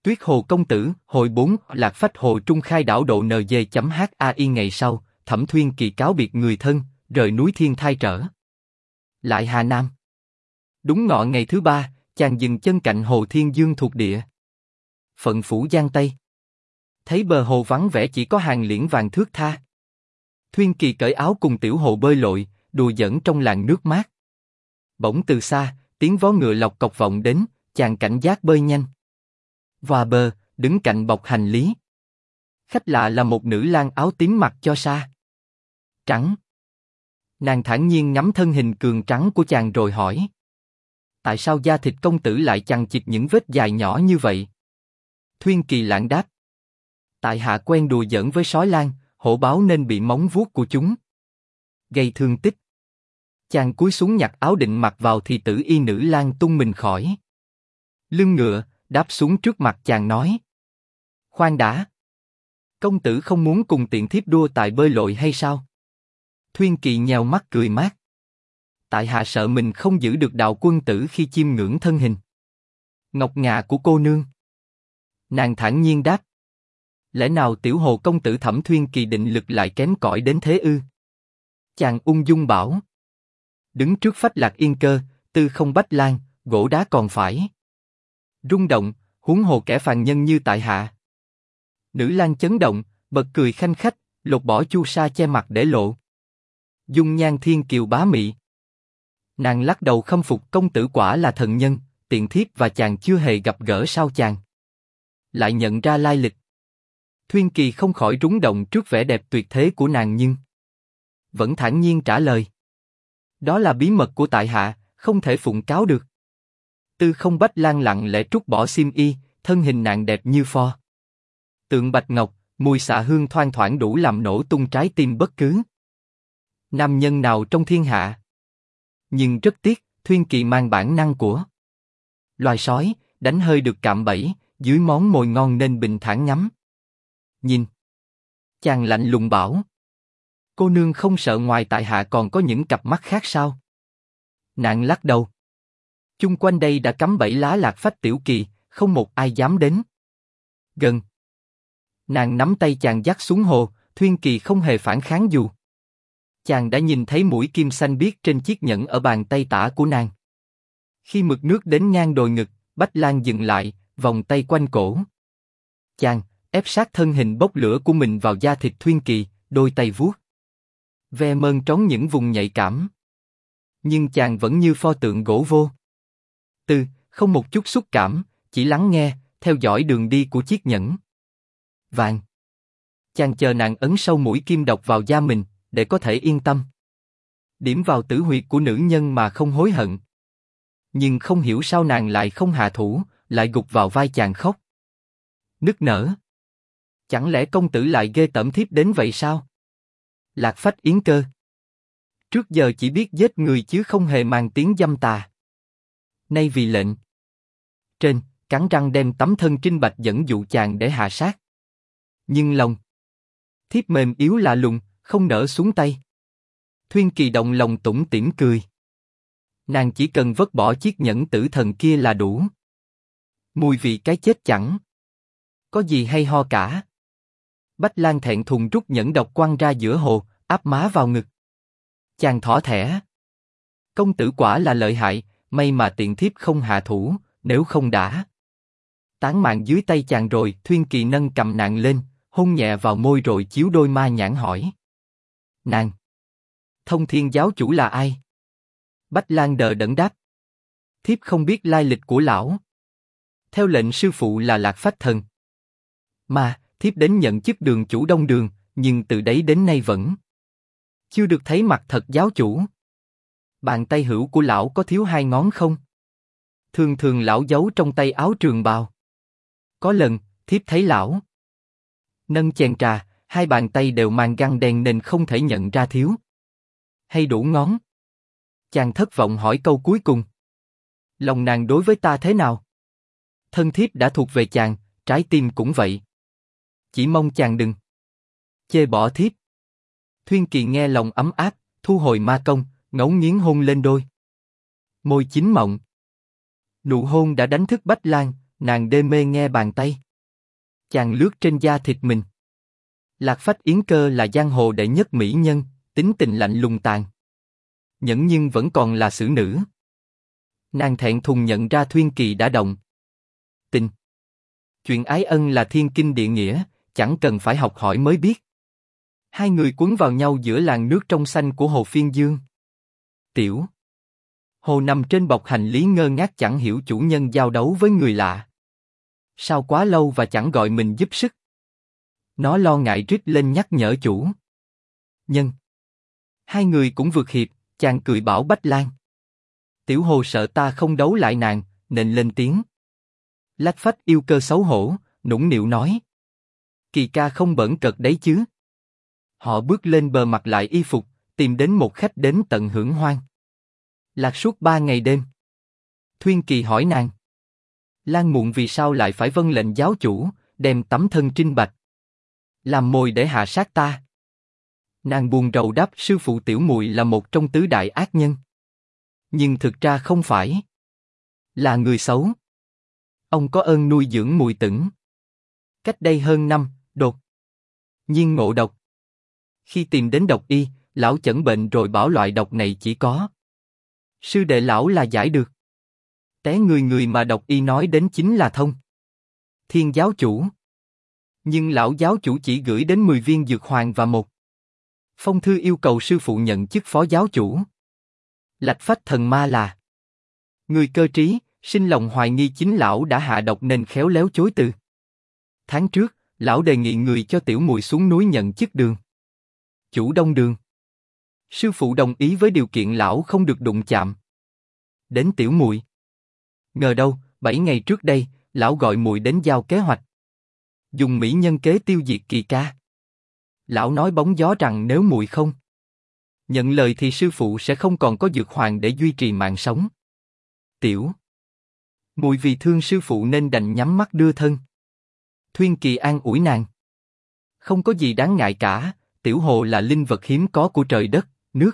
Tuyết Hồ công tử, hồi 4, Lạc Phách Hồ Trung khai đảo độ NG.HAI ngày sau, Thẩm Thuyên Kỳ cáo biệt người thân, rời núi Thiên Thai trở lại Hà Nam. Đúng ngọ ngày thứ 3, chàng dừng chân cạnh hồ Thiên Dương thuộc địa phận phủ Giang Tây. Thấy bờ hồ vắng vẻ chỉ có hàng liễn vàng thướt tha. Thuyên Kỳ cởi áo cùng Tiểu Hồ bơi lội, đùa giỡn trong làn nước mát. Bỗng từ xa, tiếng vó ngựa lộc cộc vọng đến, chàng cảnh giác bơi nhanh. Và bờ, đứng cạnh bọc hành lý. Khách lạ là một nữ lang áo tím mặc cho sa trắng. Nàng thản nhiên ngắm thân hình cường trắng của chàng rồi hỏi: tại sao da thịt công tử lại chằng chịt những vết dài nhỏ như vậy? Thuyên Kỳ lãng đáp: tại hạ quen đùa giỡn với sói lang, hổ báo nên bị móng vuốt của chúng gây thương tích. Chàng cúi xuống nhặt áo định mặc vào thì tử y nữ lang tung mình khỏi lưng ngựa, đáp xuống trước mặt chàng nói: khoan đã, công tử không muốn cùng tiện thiếp đua tài bơi lội hay sao? Thuyên Kỳ nheo mắt cười mát: tại hạ sợ mình không giữ được đạo quân tử khi chiêm ngưỡng thân hình ngọc ngà của cô nương. Nàng thản nhiên đáp: lẽ nào Tiểu Hồ công tử Thẩm Thuyên Kỳ định lực lại kém cỏi đến thế ư? Chàng ung dung bảo: đứng trước Phách Lạc Yên Cơ, tư không Bách Lang, gỗ đá còn phải rung động, huống hồ kẻ phàm nhân như tại hạ. Nữ lang chấn động, bật cười khanh khách, lột bỏ chu sa che mặt để lộ dung nhan thiên kiều bá mị. Nàng lắc đầu khâm phục công tử quả là thần nhân, tiện thiếp và chàng chưa hề gặp gỡ sao chàng lại nhận ra lai lịch. Thuyên Kỳ không khỏi rúng động trước vẻ đẹp tuyệt thế của nàng nhưng vẫn thản nhiên trả lời: đó là bí mật của tại hạ, không thể phụng cáo được. Tư không Bách Lang lặng lẽ trút bỏ xiêm y, thân hình nàng đẹp như pho tượng bạch ngọc, mùi xạ hương thoang thoảng đủ làm nổ tung trái tim bất cứ nam nhân nào trong thiên hạ. Nhưng rất tiếc, Thuyên Kỳ mang bản năng của loài sói, đánh hơi được cạm bẫy, dưới món mồi ngon nên bình thản ngắm nhìn. Chàng lạnh lùng bảo: cô nương không sợ ngoài tại hạ còn có những cặp mắt khác sao? Nàng lắc đầu: chung quanh đây đã cắm bẫy lá Lạc Phách tiểu kỳ, không một ai dám đến gần. Nàng nắm tay chàng dắt xuống hồ, Thuyên Kỳ không hề phản kháng dù chàng đã nhìn thấy mũi kim xanh biếc trên chiếc nhẫn ở bàn tay tả của nàng. Khi mực nước đến ngang đồi ngực, Bách Lang dừng lại, vòng tay quanh cổ chàng, ép sát thân hình bốc lửa của mình vào da thịt Thuyên Kỳ, đôi tay vuốt ve mơn trớn những vùng nhạy cảm. Nhưng chàng vẫn như pho tượng gỗ vô tư, không một chút xúc cảm, chỉ lắng nghe, theo dõi đường đi của chiếc nhẫn vàng. Chàng chờ nàng ấn sâu mũi kim độc vào da mình, để có thể yên tâm điểm vào tử huyệt của nữ nhân mà không hối hận. Nhưng không hiểu sao nàng lại không hạ thủ, lại gục vào vai chàng khóc nức nở. Chẳng lẽ công tử lại ghê tởm thiếp đến vậy sao? Lạc Phách Yến Cơ trước giờ chỉ biết giết người chứ không hề mang tiếng dâm tà. Nay vì lệnh trên, cắn răng đem tấm thân trinh bạch dẫn dụ chàng để hạ sát. Nhưng lòng thiếp mềm yếu lạ lùng, không nỡ xuống tay. Thuyên Kỳ động lòng tủm tỉm cười. Nàng chỉ cần vứt bỏ chiếc nhẫn tử thần kia là đủ. Mùi vị cái chết chẳng có gì hay ho cả. Bách Lang thẹn thùng rút nhẫn độc quăng ra giữa hồ, áp má vào ngực. Chàng thỏ thẻ: công tử quả là lợi hại, may mà tiện thiếp không hạ thủ, nếu không đã tán mạng dưới tay chàng rồi. Thuyên Kỳ nâng cầm nàng lên, hôn nhẹ vào môi rồi chiếu đôi ma nhãn hỏi: nàng Thông Thiên giáo chủ là ai? Bách Lang đờ đẫn đáp: thiếp không biết lai lịch của lão. Theo lệnh sư phụ là Lạc Phách thần mà thiếp đến nhận chức đường chủ Đông Đường, nhưng từ đấy đến nay vẫn chưa được thấy mặt thật giáo chủ. Bàn tay hữu của lão có thiếu 2 ngón không? Thường thường lão giấu trong tay áo trường bào. Có lần thiếp thấy lão nâng chén trà, 2 bàn tay đều mang găng đen nên không thể nhận ra thiếu hay đủ ngón. Chàng thất vọng hỏi câu cuối cùng: lòng nàng đối với ta thế nào? Thân thiếp đã thuộc về chàng, trái tim cũng vậy. Chỉ mong chàng đừng chê bỏ thiếp. Thuyên Kỳ nghe lòng ấm áp, thu hồi ma công, ngấu nghiến hôn lên đôi môi chín mọng. Nụ hôn đã đánh thức Bách Lang, Nàng đê mê nghe bàn tay. Chàng lướt trên da thịt mình. Lạc Phách Yến Cơ là giang hồ đệ nhất mỹ nhân, tính tình lạnh lùng tàn nhẫn nhưng vẫn còn là xử nữ. Nàng thẹn thùng nhận ra Thuyên Kỳ đã động tình. Chuyện ái ân là thiên kinh địa nghĩa, chẳng cần phải học hỏi mới biết. Hai người cuốn vào nhau giữa làn nước trong xanh của hồ Phiên Dương. Tiểu hồ nằm trên bọc hành lý ngơ ngác chẳng hiểu chủ nhân giao đấu với người lạ. Sao quá lâu và chẳng gọi mình giúp sức. Nó lo ngại rít lên nhắc nhở chủ nhân. Hai người cũng vượt hiệp, chàng cười bảo Bách Lan. Tiểu hồ sợ ta không đấu lại nàng, nên lên tiếng. Lạc Phách Yêu Cơ xấu hổ, nũng nịu nói. Kỳ ca không bỡn cợt đấy chứ. Họ bước lên bờ mặc lại y phục, tìm đến một khách đến tận hưởng hoang. Lạc suốt 3 ngày đêm. Thuyên Kỳ hỏi nàng. Lan muộn vì sao lại phải vâng lệnh giáo chủ, đem tấm thân trinh bạch. Làm mồi để hạ sát ta. Nàng buồn rầu đáp sư phụ tiểu muội là một trong tứ đại ác nhân. Nhưng thực ra không phải. Là người xấu. Ông có ơn nuôi dưỡng muội tửng. Cách đây hơn năm, đột nhiên ngộ độc. Khi tìm đến độc y, lão chẩn bệnh rồi bảo loại độc này chỉ có sư đệ lão là giải được. Té người người mà độc y nói đến chính là Thông Thiên giáo chủ. Nhưng lão giáo chủ chỉ gửi đến 10 viên dược hoàng và một phong thư yêu cầu sư phụ nhận chức phó giáo chủ. Lạch Phách thần ma là người cơ trí, sinh lòng hoài nghi chính lão đã hạ độc nên khéo léo chối từ. Tháng trước, lão đề nghị người cho tiểu muội xuống núi nhận chức đường chủ Đông Đường. Sư phụ đồng ý với điều kiện lão không được đụng chạm đến tiểu muội. Ngờ đâu, 7 ngày trước đây, lão gọi muội đến giao kế hoạch, dùng mỹ nhân kế tiêu diệt Kỳ ca. Lão nói bóng gió rằng nếu muội không nhận lời thì sư phụ sẽ không còn có dược hoàng để duy trì mạng sống. Tiểu muội vì thương sư phụ nên đành nhắm mắt đưa thân. Thuyên Kỳ an ủi nàng. Không có gì đáng ngại cả, tiểu hồ là linh vật hiếm có của trời đất, nước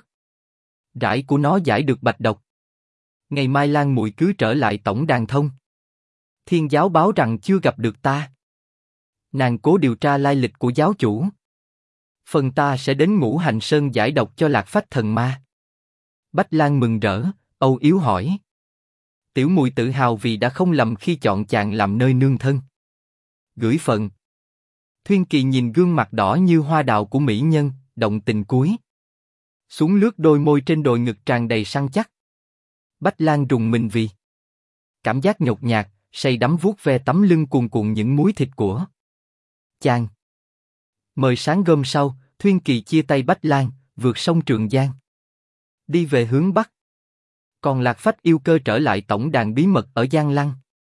rải của nó giải được bạch độc. Ngày mai Lan muội cứ trở lại tổng đàn Thông Thiên giáo báo rằng chưa gặp được ta. Nàng cố điều tra lai lịch của giáo chủ. Phần ta sẽ đến Ngũ Hành Sơn giải độc cho Lạc Phách thần ma. Bách Lan mừng rỡ, âu yếm hỏi. Tiểu muội tự hào vì đã không lầm khi chọn chàng làm nơi nương thân. Gửi phần. Thuyên Kỳ nhìn gương mặt đỏ như hoa đào của mỹ nhân, động tình cúi xuống lướt đôi môi trên đồi ngực tràn đầy săn chắc. Bách Lan rùng mình vì cảm giác nhột nhạt, say đắm vuốt ve tấm lưng cuồn cuộn những múi thịt của chàng. Mời sáng hôm sau, Thuyên Kỳ chia tay Bách Lan, vượt sông Trường Giang, đi về hướng bắc. Còn Lạc Phách Yêu Cơ trở lại tổng đàn bí mật ở Giang Lăng,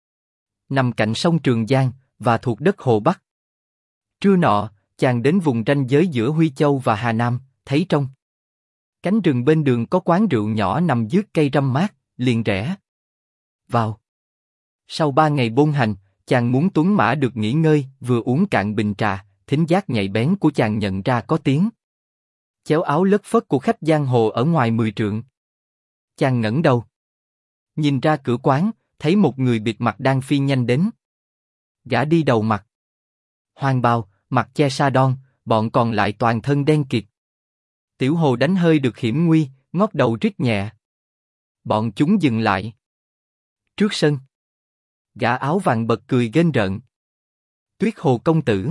nằm cạnh sông Trường Giang và thuộc đất Hồ Bắc. Trưa nọ, chàng đến vùng ranh giới giữa Huy Châu và Hà Nam, thấy trong cánh rừng bên đường có quán rượu nhỏ nằm dưới cây râm mát, liền rẽ vào. Sau 3 ngày bôn hành, chàng muốn tuấn mã được nghỉ ngơi, vừa uống cạn bình trà, thính giác nhạy bén của chàng nhận ra có tiếng chéo áo lất phất của khách giang hồ ở ngoài 10 trượng. Chàng ngẩng đầu, nhìn ra cửa quán, thấy một người bịt mặt đang phi nhanh đến. Gã đi đầu mặc hoàng bào, mặt che sa đon, bọn còn lại toàn thân đen kịt. Tiểu hồ đánh hơi được hiểm nguy, ngóc đầu rít nhẹ. Bọn chúng dừng lại trước sân. Gã áo vàng bật cười ghênh rợn. Tuyết Hồ công tử,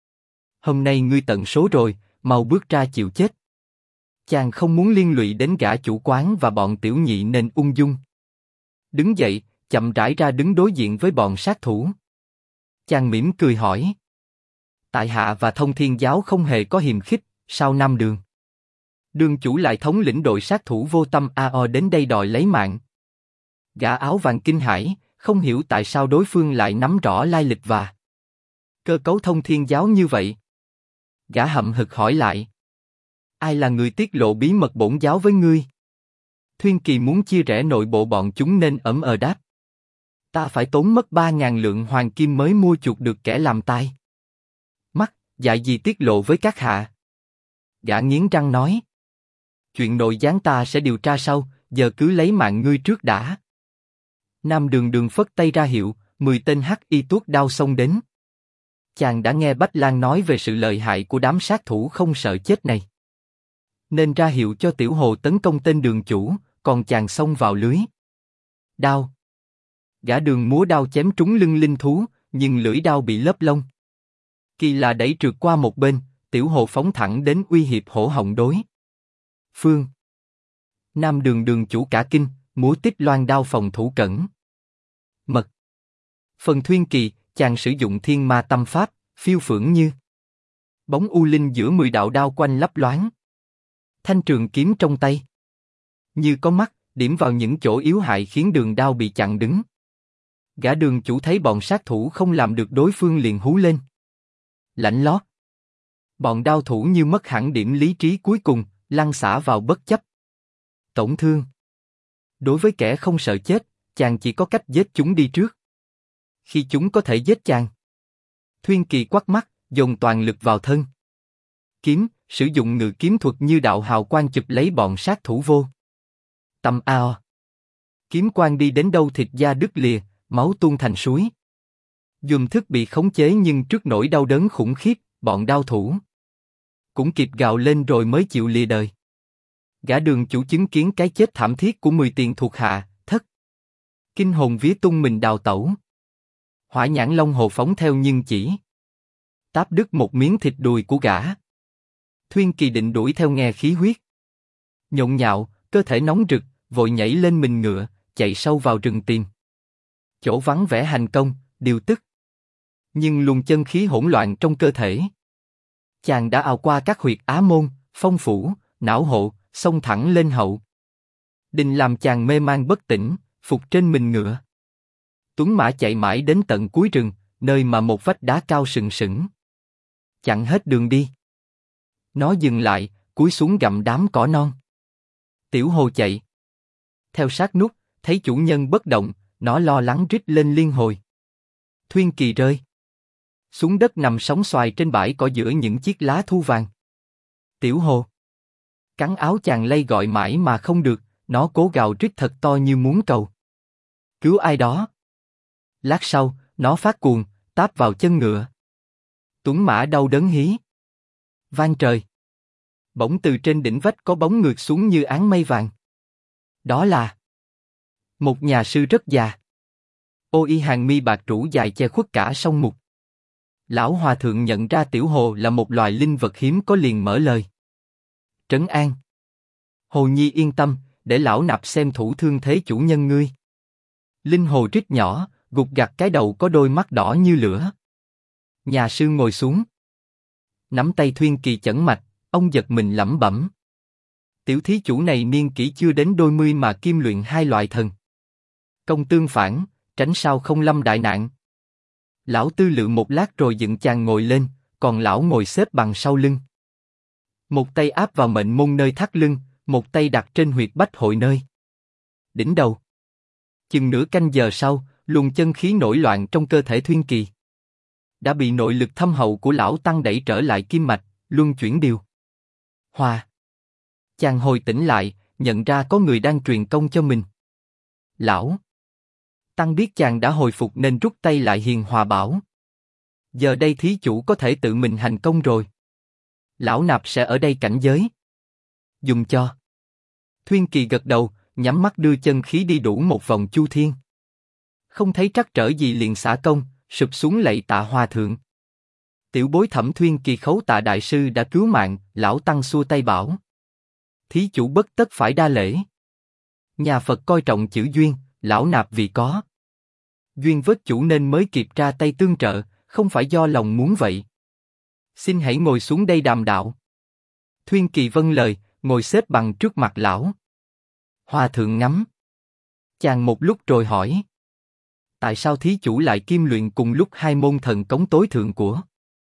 hôm nay ngươi tận số rồi, mau bước ra chịu chết. Chàng không muốn liên lụy đến gã chủ quán và bọn tiểu nhị nên ung dung đứng dậy, chậm rãi ra đứng đối diện với bọn sát thủ. Chàng mỉm cười hỏi. Tại hạ và Thông Thiên giáo không hề có hiềm khích, sao Nam Đường đường chủ lại thống lĩnh đội sát thủ vô tâm AO đến đây đòi lấy mạng? Gã áo vàng kinh hãi, không hiểu tại sao đối phương lại nắm rõ lai lịch và cơ cấu Thông Thiên giáo như vậy. Gã hậm hực hỏi lại. Ai là người tiết lộ bí mật bổn giáo với ngươi? Thuyên Kỳ muốn chia rẽ nội bộ bọn chúng nên ậm đáp. Ta phải tốn mất 3.000 lượng hoàng kim mới mua chuộc được kẻ làm tai mắt, dại gì tiết lộ với các hạ. Gã nghiến răng nói. Chuyện nội gián ta sẽ điều tra sau, giờ cứ lấy mạng ngươi trước đã. Nam Đường Đường phất tay ra hiệu, 10 tên hắc y tuốt đao xông đến. Chàng đã nghe Bách Lang nói về sự lợi hại của đám sát thủ không sợ chết này, nên ra hiệu cho Tiểu Hồ tấn công tên đường chủ, còn chàng xông vào lưới. Đao. Gã Đường múa đao chém trúng lưng linh thú, nhưng lưỡi đao bị lốp lông. Kỳ lạ đẩy trượt qua một bên, Tiểu Hồ phóng thẳng đến uy hiếp hổ họng đối phương. Nam Đường đường chủ cả kinh, múa tích loan đao phòng thủ cẩn mật. Phần Thuyên Kỳ, chàng sử dụng thiên ma tâm pháp, phiêu phưởng như bóng u linh giữa 10 đạo đao quanh lấp loáng. Thanh trường kiếm trong tay như có mắt, điểm vào những chỗ yếu hại khiến đường đao bị chặn đứng. Gã Đường chủ thấy bọn sát thủ không làm được đối phương liền hú lên. Lạnh lót. Bọn đao thủ như mất hẳn điểm lý trí cuối cùng, lăn xả vào bất chấp tổn thương. Đối với kẻ không sợ chết, chàng chỉ có cách giết chúng đi trước. Khi chúng có thể giết chàng, Thuyên Kỳ quắt mắt, dồn toàn lực vào thân kiếm, sử dụng ngự kiếm thuật như đạo hào quang chụp lấy bọn sát thủ vô tâm ao. Kiếm quang đi đến đâu thịt da đứt lìa, máu tuôn thành suối. Dùm thức bị khống chế nhưng trước nỗi đau đớn khủng khiếp, bọn đao thủ cũng kịp gào lên rồi mới chịu lìa đời. Gã Đường chủ chứng kiến cái chết thảm thiết của 10 tiền thuộc hạ, thất kinh hồn vía tung mình đào tẩu. Hỏa nhãn long hồ phóng theo nhưng chỉ táp đứt một miếng thịt đùi của gã. Thuyên Kỳ định đuổi theo nghe khí huyết nhộn nhạo, cơ thể nóng rực, vội nhảy lên mình ngựa, chạy sâu vào rừng tìm chỗ vắng vẻ hành công, điều tức. Nhưng luồng chân khí hỗn loạn trong cơ thể, chàng đã ào qua các huyệt á môn, phong phủ, não hộ, xông thẳng lên hậu đình làm chàng mê man bất tỉnh, phục trên mình ngựa. Tuấn mã chạy mãi đến tận cuối rừng, nơi mà một vách đá cao sừng sững chặn hết đường đi. Nó dừng lại, cúi xuống gặm đám cỏ non. Tiểu Hồ chạy theo sát nút, thấy chủ nhân bất động, nó lo lắng rít lên liên hồi. Thuyên Kỳ rơi xuống đất nằm sóng xoài trên bãi cỏ giữa những chiếc lá thu vàng. Tiểu Hồ cắn áo chàng lay gọi mãi mà không được, nó cố gào rít thật to như muốn cầu cứu ai đó. Lát sau, nó phát cuồng, táp vào chân ngựa. Tuấn mã đau đớn hí vang trời. Bỗng từ trên đỉnh vách có bóng ngược xuống như áng mây vàng. Đó là một nhà sư rất già. Ô y hàng mi bạc rủ dài che khuất cả sông mục. Lão hòa thượng nhận ra Tiểu Hồ là một loài linh vật hiếm có liền mở lời. Trấn an. Hồ nhi yên tâm, để lão nạp xem thủ thương thế chủ nhân ngươi. Linh hồ rít nhỏ, gục gặt cái đầu có đôi mắt đỏ như lửa. Nhà sư ngồi xuống, nắm tay Thuyên Kỳ chẩn mạch, ông giật mình lẩm bẩm. Tiểu thí chủ này niên kỷ chưa đến đôi mươi mà kim luyện hai loại thần công tương phản, tránh sao không lâm đại nạn. Lão tư lự một lát rồi dựng chàng ngồi lên, còn lão ngồi xếp bằng sau lưng. Một tay áp vào mệnh môn nơi thắt lưng, một tay đặt trên huyệt bách hội nơi đỉnh đầu. Chừng nửa canh giờ sau, luồng chân khí nổi loạn trong cơ thể Thuyên Kỳ đã bị nội lực thâm hậu của lão tăng đẩy trở lại kim mạch, luân chuyển điều hòa. Chàng hồi tỉnh lại, nhận ra có người đang truyền công cho mình. Lão tăng biết chàng đã hồi phục nên rút tay lại hiền hòa bảo. Giờ đây thí chủ có thể tự mình hành công rồi. Lão nạp sẽ ở đây cảnh giới dùng cho. Thuyên Kỳ gật đầu, nhắm mắt đưa chân khí đi đủ một vòng chu thiên. Không thấy trắc trở gì liền xả công, sụp xuống lạy tạ hòa thượng. Tiểu bối Thẩm Thuyên Kỳ khấu tạ đại sư đã cứu mạng. Lão tăng xua tay bảo. Thí chủ bất tất phải đa lễ. Nhà Phật coi trọng chữ duyên, lão nạp vì có duyên vớt chủ nên mới kịp ra tay tương trợ, không phải do lòng muốn vậy. Xin hãy ngồi xuống đây đàm đạo. Thuyên Kỳ vâng lời, ngồi xếp bằng trước mặt lão. Hòa thượng ngắm chàng một lúc rồi hỏi. Tại sao thí chủ lại kim luyện cùng lúc hai môn thần cống tối thượng của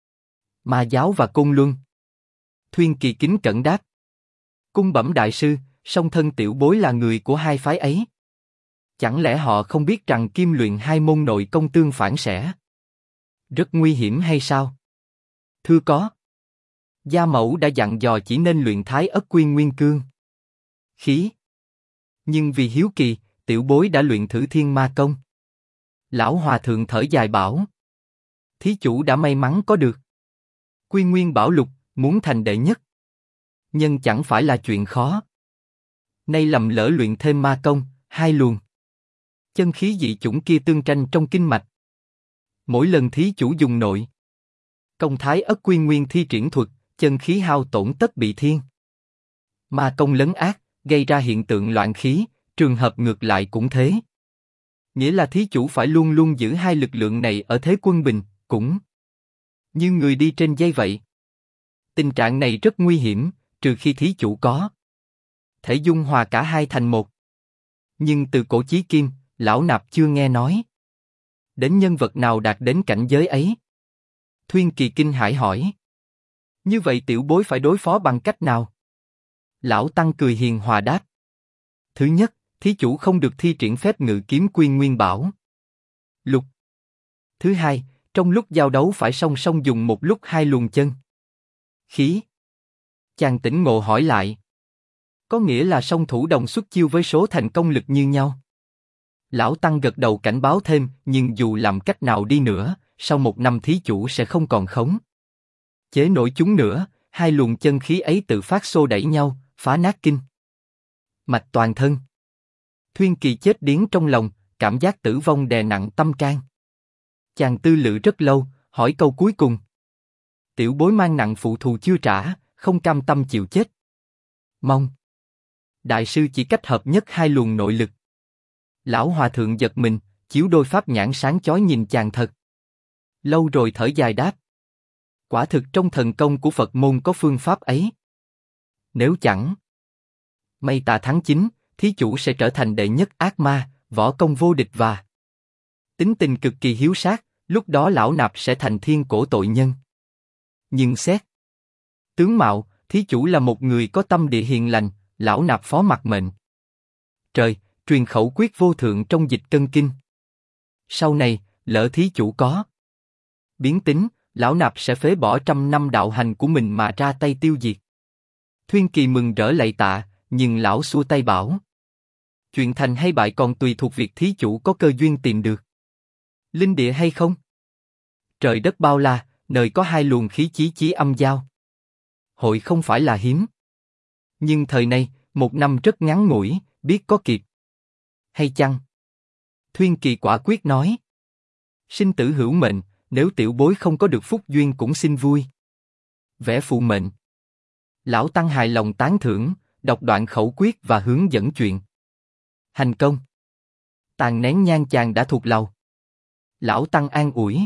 Ma giáo và Côn Luân? Thuyên Kỳ kính cẩn đáp. Cung bẩm đại sư, song thân tiểu bối là người của hai phái ấy. Chẳng lẽ họ không biết rằng kim luyện hai môn nội công tương phản sẽ rất nguy hiểm hay sao? Thưa có. Gia mẫu đã dặn dò chỉ nên luyện Thái Ất Quyên Nguyên Cương khí. Nhưng vì hiếu kỳ, tiểu bối đã luyện thử Thiên Ma Công. Lão hòa thượng thở dài bảo. Thí chủ đã may mắn có được Quy Nguyên Bảo Lục, muốn thành đệ nhất nhân chẳng phải là chuyện khó. Nay lầm lỡ luyện thêm ma công, hai luồng chân khí dị chủng kia tương tranh trong kinh mạch. Mỗi lần thí chủ dùng nội công Thái Ất Quy Nguyên thi triển thuật, chân khí hao tổn tất bị thiên ma công lấn át, gây ra hiện tượng loạn khí, trường hợp ngược lại cũng thế. Nghĩa là thí chủ phải luôn luôn giữ hai lực lượng này ở thế quân bình, cũng như người đi trên dây vậy. Tình trạng này rất nguy hiểm, trừ khi thí chủ có thể dung hòa cả hai thành một. Nhưng từ cổ chí kim, lão nạp chưa nghe nói đến nhân vật nào đạt đến cảnh giới ấy. Thuyên Kỳ kinh hãi hỏi. Như vậy tiểu bối phải đối phó bằng cách nào? Lão tăng cười hiền hòa đáp. Thứ nhất, thí chủ không được thi triển phép ngự kiếm Quy Nguyên Bảo Lục. Thứ hai, trong lúc giao đấu phải song song dùng một lúc hai luồng chân khí. Chàng tỉnh ngộ hỏi lại. Có nghĩa là song thủ đồng xuất chiêu với số thành công lực như nhau. Lão tăng gật đầu cảnh báo thêm, nhưng dù làm cách nào đi nữa, sau một năm thí chủ sẽ không còn khống chế nổi chúng nữa, hai luồng chân khí ấy tự phát xô đẩy nhau, phá nát kinh mạch toàn thân. Thuyên Kỳ chết điếng trong lòng, cảm giác tử vong đè nặng tâm can. Chàng tư lự rất lâu, hỏi câu cuối cùng. Tiểu bối mang nặng phụ thù chưa trả, không cam tâm chịu chết. Mong đại sư chỉ cách hợp nhất hai luồng nội lực. Lão hòa thượng giật mình, chiếu đôi pháp nhãn sáng chói nhìn chàng thật lâu rồi thở dài đáp. Quả thực trong thần công của Phật môn có phương pháp ấy. Nếu chẳng may ta thắng chính, thí chủ sẽ trở thành đệ nhất ác ma, võ công vô địch và tính tình cực kỳ hiếu sát, lúc đó lão nạp sẽ thành thiên cổ tội nhân. Nhưng xét tướng mạo, thí chủ là một người có tâm địa hiền lành, lão nạp phó mặc mệnh trời, truyền khẩu quyết vô thượng trong dịch cân kinh. Sau này, lỡ thí chủ có biến tính, lão nạp sẽ phế bỏ 100 năm đạo hành của mình mà ra tay tiêu diệt. Thuyên Kỳ mừng rỡ lạy tạ, nhưng lão xua tay bảo. Chuyện thành hay bại còn tùy thuộc việc thí chủ có cơ duyên tìm được linh địa hay không. Trời đất bao la, nơi có hai luồng khí chí chí âm giao. Hội không phải là hiếm. Nhưng thời nay, một năm rất ngắn ngủi, biết có kịp hay chăng? Thuyên Kỳ quả quyết nói. Sinh tử hữu mệnh, nếu tiểu bối không có được phúc duyên cũng xin vui vẽ phụ mệnh. Lão tăng hài lòng tán thưởng, đọc đoạn khẩu quyết và hướng dẫn chuyện hành công. Tàn nén nhang chàng đã thuộc lòng. Lão tăng an ủi.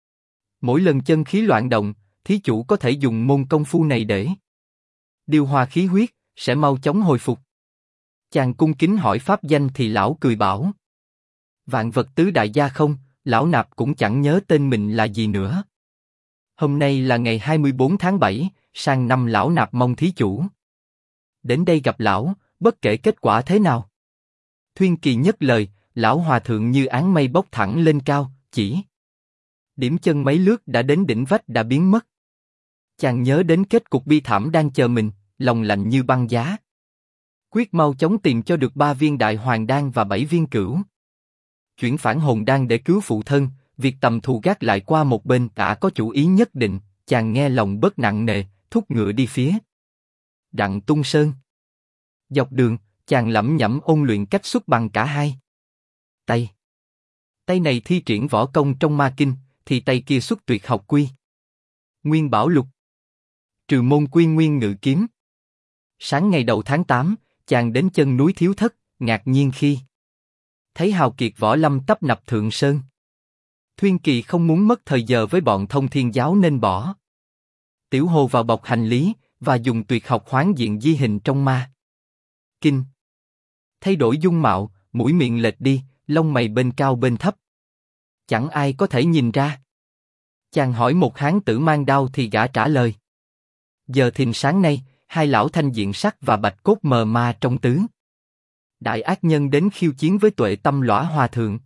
Mỗi lần chân khí loạn động, thí chủ có thể dùng môn công phu này để điều hòa khí huyết, sẽ mau chóng hồi phục. Chàng cung kính hỏi pháp danh thì lão cười bảo. Vạn vật tứ đại gia không, lão nạp cũng chẳng nhớ tên mình là gì nữa. Hôm nay là ngày 24 tháng 7, sang năm lão nạp mong thí chủ đến đây gặp lão, bất kể kết quả thế nào. Thuyên Kỳ nhất lời, lão hòa thượng như áng mây bốc thẳng lên cao, chỉ điểm chân mấy lướt đã đến đỉnh vách đã biến mất. Chàng nhớ đến kết cục bi thảm đang chờ mình, lòng lạnh như băng giá. Quyết mau chóng tìm cho được 3 viên đại hoàng đan và 7 viên cửu chuyển phản hồn đan để cứu phụ thân. Việc tầm thù gác lại qua một bên, cả có chủ ý nhất định. Chàng nghe lòng bớt nặng nề, thúc ngựa đi phía Đặng Tung Sơn. Dọc đường, chàng lẩm nhẩm ôn luyện cách xuất bằng cả hai tay. Tay này thi triển võ công trong ma kinh, thì tay kia xuất tuyệt học Quy Nguyên Bảo Lục, trừ môn Quy Nguyên Ngự Kiếm. Sáng ngày đầu tháng 8, chàng đến chân núi Thiếu Thất, ngạc nhiên khi thấy hào kiệt võ lâm tấp nập thượng sơn. Thuyên Kỳ không muốn mất thời giờ với bọn Thông Thiên giáo nên bỏ tiểu hồ vào bọc hành lý và dùng tuyệt học hoán diện di hình trong ma kinh. Thay đổi dung mạo, mũi miệng lệch đi, lông mày bên cao bên thấp, chẳng ai có thể nhìn ra. Chàng hỏi một hán tử mang đao thì gã trả lời. Giờ thìn sáng nay, hai lão thanh diện sắc và bạch cốt mờ ma trong tứ đại ác nhân đến khiêu chiến với Tuệ Tâm Lõa Hòa Thượng.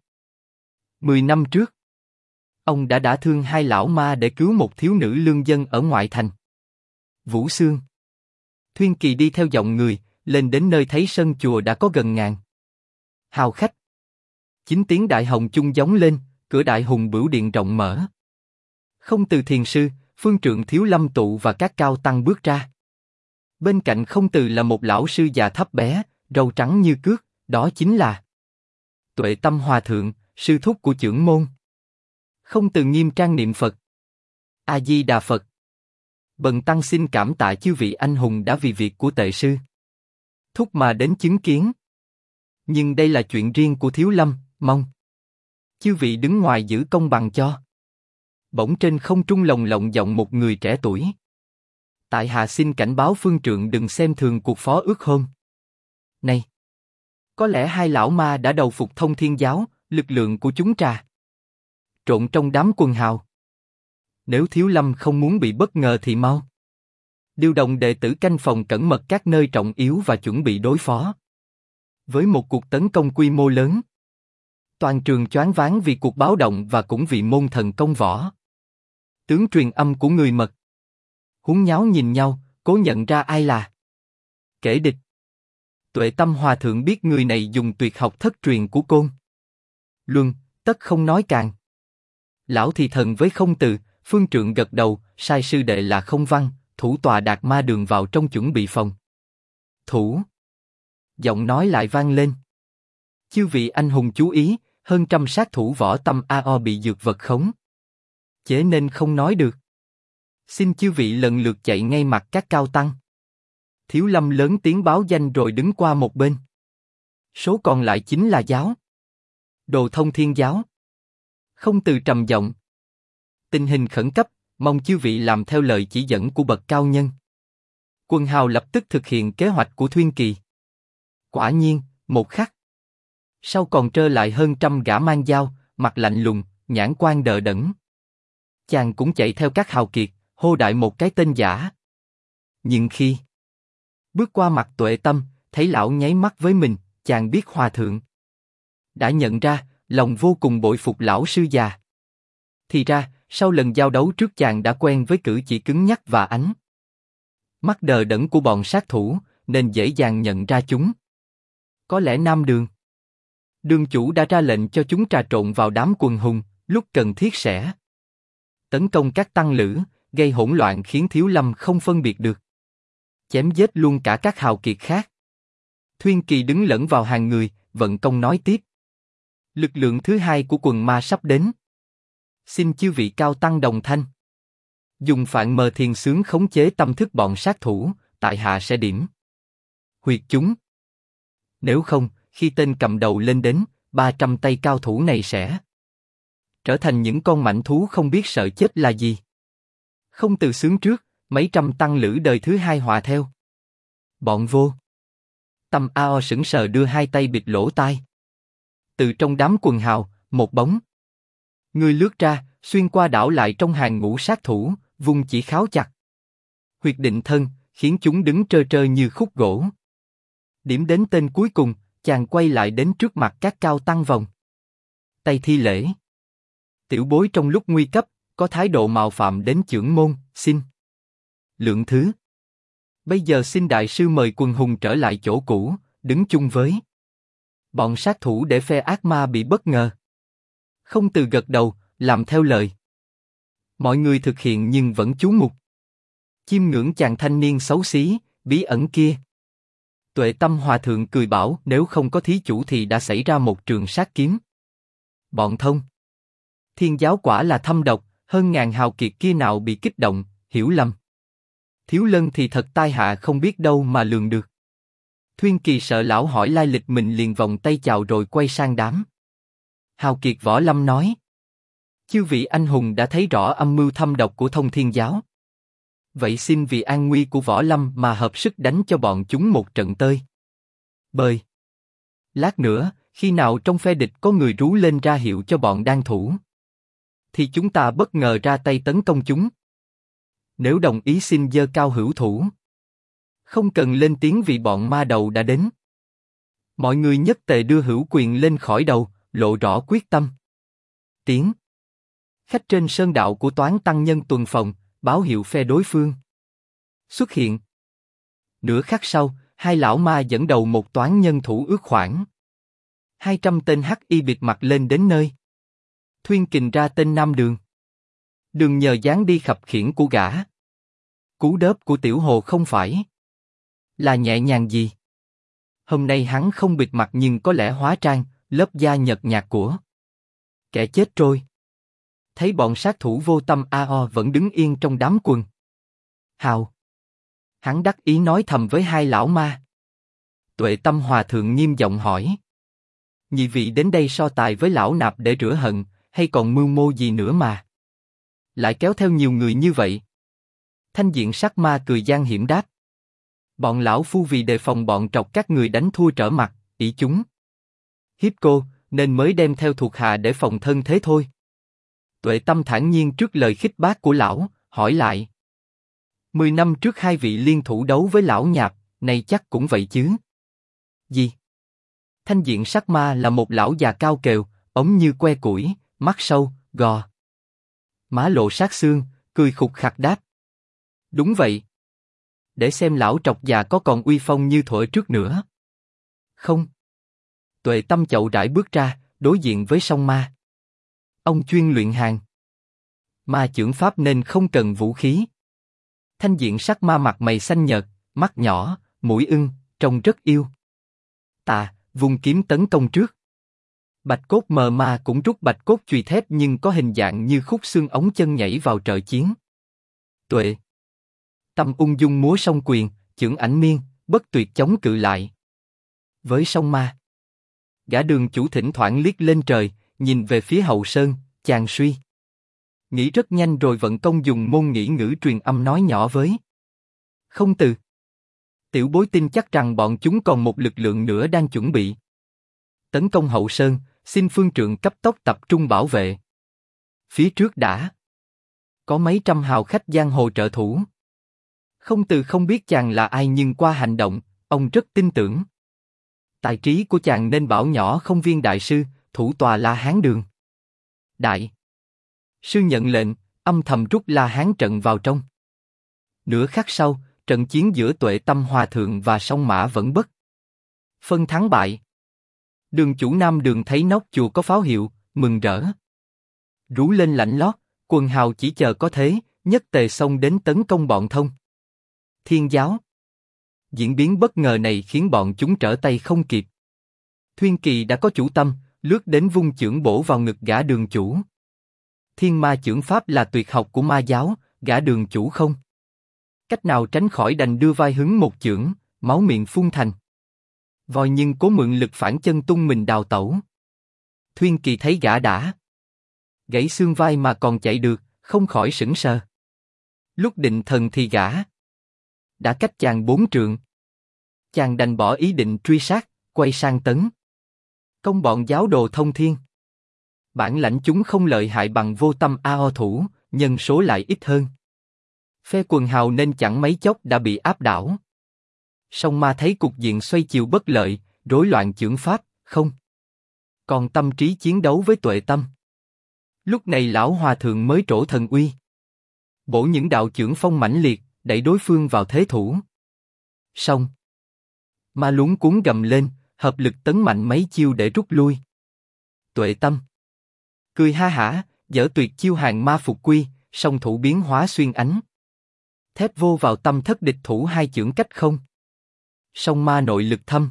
10 năm trước, ông đã đả thương hai lão ma để cứu một thiếu nữ lương dân ở ngoại thành Vũ Xương. Thuyên Kỳ đi theo dòng người, lên đến nơi thấy sân chùa đã có gần ngàn hào khách. 9 tiếng đại hồng chung gióng lên, cửa đại hùng bửu điện rộng mở. Không Từ thiền sư, phương trượng Thiếu Lâm Tụ và các cao tăng bước ra. Bên cạnh Không Từ là một lão sư già thấp bé, râu trắng như cước, đó chính là Tuệ Tâm Hòa Thượng, sư thúc của chưởng môn. Không Từ nghiêm trang niệm Phật. A Di Đà Phật. Bần tăng xin cảm tạ chư vị anh hùng đã vì việc của tệ sư thúc mà đến chứng kiến. Nhưng đây là chuyện riêng của Thiếu Lâm, mong chư vị đứng ngoài giữ công bằng cho. Bỗng trên không trung lồng lộng giọng một người trẻ tuổi. Tại hạ xin cảnh báo phương trượng đừng xem thường cuộc phó ước hôn này. Có lẽ hai lão ma đã đầu phục Thông Thiên giáo, lực lượng của chúng trà trộn trong đám quần hào. Nếu Thiếu Lâm không muốn bị bất ngờ thì mau điều động đệ tử canh phòng cẩn mật các nơi trọng yếu và chuẩn bị đối phó với một cuộc tấn công quy mô lớn. Toàn trường choáng váng vì cuộc báo động và cũng vì môn thần công võ tướng truyền âm của người mật. Huống nháo nhìn nhau, cố nhận ra ai là kẻ địch. Tuệ Tâm Hòa Thượng biết người này dùng tuyệt học thất truyền của Côn Luân, tất không nói càng. Lão thì thần với Không Từ, phương trượng gật đầu, sai sư đệ là Không Văn, thủ tòa Đạt Ma Đường vào trong chuẩn bị phòng thủ. Giọng nói lại vang lên. Chư vị anh hùng chú ý, hơn trăm sát thủ võ tâm AO bị dược vật khống chế nên không nói được. Xin chư vị lần lượt chạy ngay mặt các cao tăng. Thiếu Lâm lớn tiếng báo danh rồi đứng qua một bên. Số còn lại chính là giáo đồ Thông Thiên giáo. Không Từ trầm giọng. Tình hình khẩn cấp, mong chư vị làm theo lời chỉ dẫn của bậc cao nhân. Quần hào lập tức thực hiện kế hoạch của Thuyên Kỳ. Quả nhiên, một khắc sau còn trơ lại hơn trăm gã mang dao, mặt lạnh lùng, nhãn quan đờ đẫn. Chàng cũng chạy theo các hào kiệt, hô đại một cái tên giả. Nhưng khi bước qua mặt Tuệ Tâm, thấy lão nháy mắt với mình, chàng biết hòa thượng đã nhận ra, lòng vô cùng bội phục lão sư già. Thì ra, sau lần giao đấu trước chàng đã quen với cử chỉ cứng nhắc và ánh mắt đờ đẫn của bọn sát thủ, nên dễ dàng nhận ra chúng. Có lẽ Nam Đường chủ đã ra lệnh cho chúng trà trộn vào đám quần hùng, lúc cần thiết sẽ tấn công các tăng lữ, gây hỗn loạn khiến Thiếu Lâm không phân biệt được, chém giết luôn cả các hào kiệt khác. Thuyên Kỳ đứng lẫn vào hàng người, vận công nói tiếp. Lực lượng thứ hai của quần ma sắp đến. Xin chư vị cao tăng đồng thanh. Dùng Phạn Mờ Thiền Xướng khống chế tâm thức bọn sát thủ, tại hạ sẽ điểm huyệt chúng. Nếu không, khi tên cầm đầu lên đến, 300 tay cao thủ này sẽ trở thành những con mãnh thú không biết sợ chết là gì. Không Từ xướng trước, mấy trăm tăng lữ đời thứ hai hòa theo. Bọn vô Tâm AO sững sờ đưa hai tay bịt lỗ tai. Từ trong đám quần hào, một bóng người lướt ra, xuyên qua đảo lại trong hàng ngũ sát thủ, vung chỉ kháo chặt huyệt định thân, khiến chúng đứng trơ trơ như khúc gỗ. Điểm đến tên cuối cùng, chàng quay lại đến trước mặt các cao tăng vòng tay thi lễ. Tiểu bối trong lúc nguy cấp, có thái độ mạo phạm đến chưởng môn, xin lượng thứ. Bây giờ xin đại sư mời quần hùng trở lại chỗ cũ, đứng chung với bọn sát thủ để phe ác ma bị bất ngờ. Không Từ gật đầu, làm theo lời. Mọi người thực hiện nhưng vẫn chú mục chiêm ngưỡng chàng thanh niên xấu xí, bí ẩn kia. Tuệ Tâm Hòa Thượng cười bảo, nếu không có thí chủ thì đã xảy ra một trường sát kiếm. Bọn Thông Thiên giáo quả là thâm độc, hơn ngàn hào kiệt kia nào bị kích động, hiểu lầm. Thiếu Lân thì thật tai hạ không biết đâu mà lường được. Thuyên Kỳ sợ lão hỏi lai lịch mình liền vòng tay chào rồi quay sang đám hào kiệt võ lâm nói. Chư vị anh hùng đã thấy rõ âm mưu thâm độc của Thông Thiên giáo. Vậy xin vì an nguy của võ lâm mà hợp sức đánh cho bọn chúng một trận tơi bời. Lát nữa, khi nào trong phe địch có người rú lên ra hiệu cho bọn đang thủ, thì chúng ta bất ngờ ra tay tấn công chúng. Nếu đồng ý xin giơ cao hữu thủ. Không cần lên tiếng vì bọn ma đầu đã đến. Mọi người nhất tề đưa hữu quyền lên khỏi đầu, lộ rõ quyết tâm. Tiếng khách trên sơn đạo của Toán tăng nhân tuần phòng, báo hiệu phe đối phương xuất hiện. Nửa khắc sau, hai lão ma dẫn đầu một toán nhân thủ ước khoảng 200 tên hắc y bịt mặt lên đến nơi. Thuyên kình ra tên Nam Đường. Đường nhờ dáng đi khập khiễng của gã. Cú đớp của Tiểu Hồ không phải là nhẹ nhàng gì. Hôm nay hắn không bịt mặt nhưng có lẽ hóa trang, lớp da nhợt nhạt của kẻ chết trôi. Thấy bọn sát thủ vô tâm AO vẫn đứng yên trong đám quần hào. Hắn đắc ý nói thầm với hai lão ma. Tuệ Tâm Hòa Thượng nghiêm giọng hỏi. Nhị vị đến đây so tài với lão nạp để rửa hận, hay còn mưu mô gì nữa mà lại kéo theo nhiều người như vậy? Thanh diện sắc ma cười gian hiểm đáp. Bọn lão phu vì đề phòng bọn trọc các người đánh thua trở mặt, ỷ chúng hiếp cô, nên mới đem theo thuộc hạ để phòng thân thế thôi. Tuệ Tâm thản nhiên trước lời khích bác của lão, hỏi lại. 10 năm trước hai vị liên thủ đấu với lão nhạp, nay chắc cũng vậy chứ? Gì? Thanh diện sắc ma là một lão già cao kèo, ống như que củi, mắt sâu, gò má lộ sát xương, cười khục khặc đáp. Đúng vậy. Để xem lão trọc già có còn uy phong như thuở trước nữa không? Tuệ Tâm chậu rãi bước ra, đối diện với song ma. Ông chuyên luyện hàn ma chưởng pháp nên không cần vũ khí. Thanh diện sắc ma mặt mày xanh nhợt, mắt nhỏ, mũi ưng, trông rất yêu. Tà, vung kiếm tấn công trước. Bạch cốt mờ ma cũng rút bạch cốt chùy thép nhưng có hình dạng như khúc xương ống chân nhảy vào trợ chiến. Tuệ Tâm ung dung múa song quyền, chưởng ảnh miên, bất tuyệt chống cự lại. Với song ma, gã Đường chủ thỉnh thoảng liếc lên trời, nhìn về phía hậu sơn, chàng suy nghĩ rất nhanh rồi vận công dùng môn nghĩ ngữ truyền âm nói nhỏ với. Không từ. Tiểu bối tin chắc rằng bọn chúng còn một lực lượng nữa đang chuẩn bị tấn công hậu sơn, xin phương trượng cấp tốc tập trung bảo vệ. Phía trước đã có mấy trăm hào khách giang hồ trợ thủ. Không từ không biết chàng là ai nhưng qua hành động, ông rất tin tưởng. Tài trí của chàng nên bảo nhỏ không viên đại sư, thủ tòa La Hán Đường. Đại sư nhận lệnh, âm thầm rút La Hán trận vào trong. Nửa khắc sau, trận chiến giữa Tuệ Tâm Hòa Thượng và song mã vẫn bất phân thắng bại. Đường chủ Nam Đường thấy nóc chùa có pháo hiệu, mừng rỡ. Rú lên lạnh lót, quần hào chỉ chờ có thế, nhất tề xông đến tấn công bọn Thông Thiên giáo. Diễn biến bất ngờ này khiến bọn chúng trở tay không kịp. Thuyên Kỳ đã có chủ tâm, lướt đến vung chưởng bổ vào ngực gã đường chủ. Thiên ma chưởng pháp là tuyệt học của ma giáo, gã đường chủ không cách nào tránh khỏi đành đưa vai hứng một chưởng, máu miệng phun thành vòi nhưng cố mượn lực phản chân tung mình đào tẩu. Thuyên Kỳ thấy gã đã gãy xương vai mà còn chạy được, không khỏi sững sờ. Lúc định thần thì gã đã cách chàng 4 trượng. Chàng đành bỏ ý định truy sát, quay sang tấn công bọn giáo đồ Thông Thiên. Bản lãnh chúng không lợi hại bằng Vô Tâm AO thủ, nhân số lại ít hơn. Phe quần hào nên chẳng mấy chốc đã bị áp đảo. Song ma thấy cục diện xoay chiều bất lợi, rối loạn chưởng pháp, không còn tâm trí chiến đấu với Tuệ Tâm. Lúc này lão hòa thượng mới trổ thần uy, bổ những đạo chưởng phong mãnh liệt, đẩy đối phương vào thế thủ. Song ma luống cuống gầm lên, hợp lực tấn mạnh mấy chiêu để rút lui. Tuệ Tâm cười ha hả, giở tuyệt chiêu hàng ma phục quy, song thủ biến hóa xuyên ánh thép vô vào tâm thất địch thủ hai chưởng cách không. Song ma nội lực thâm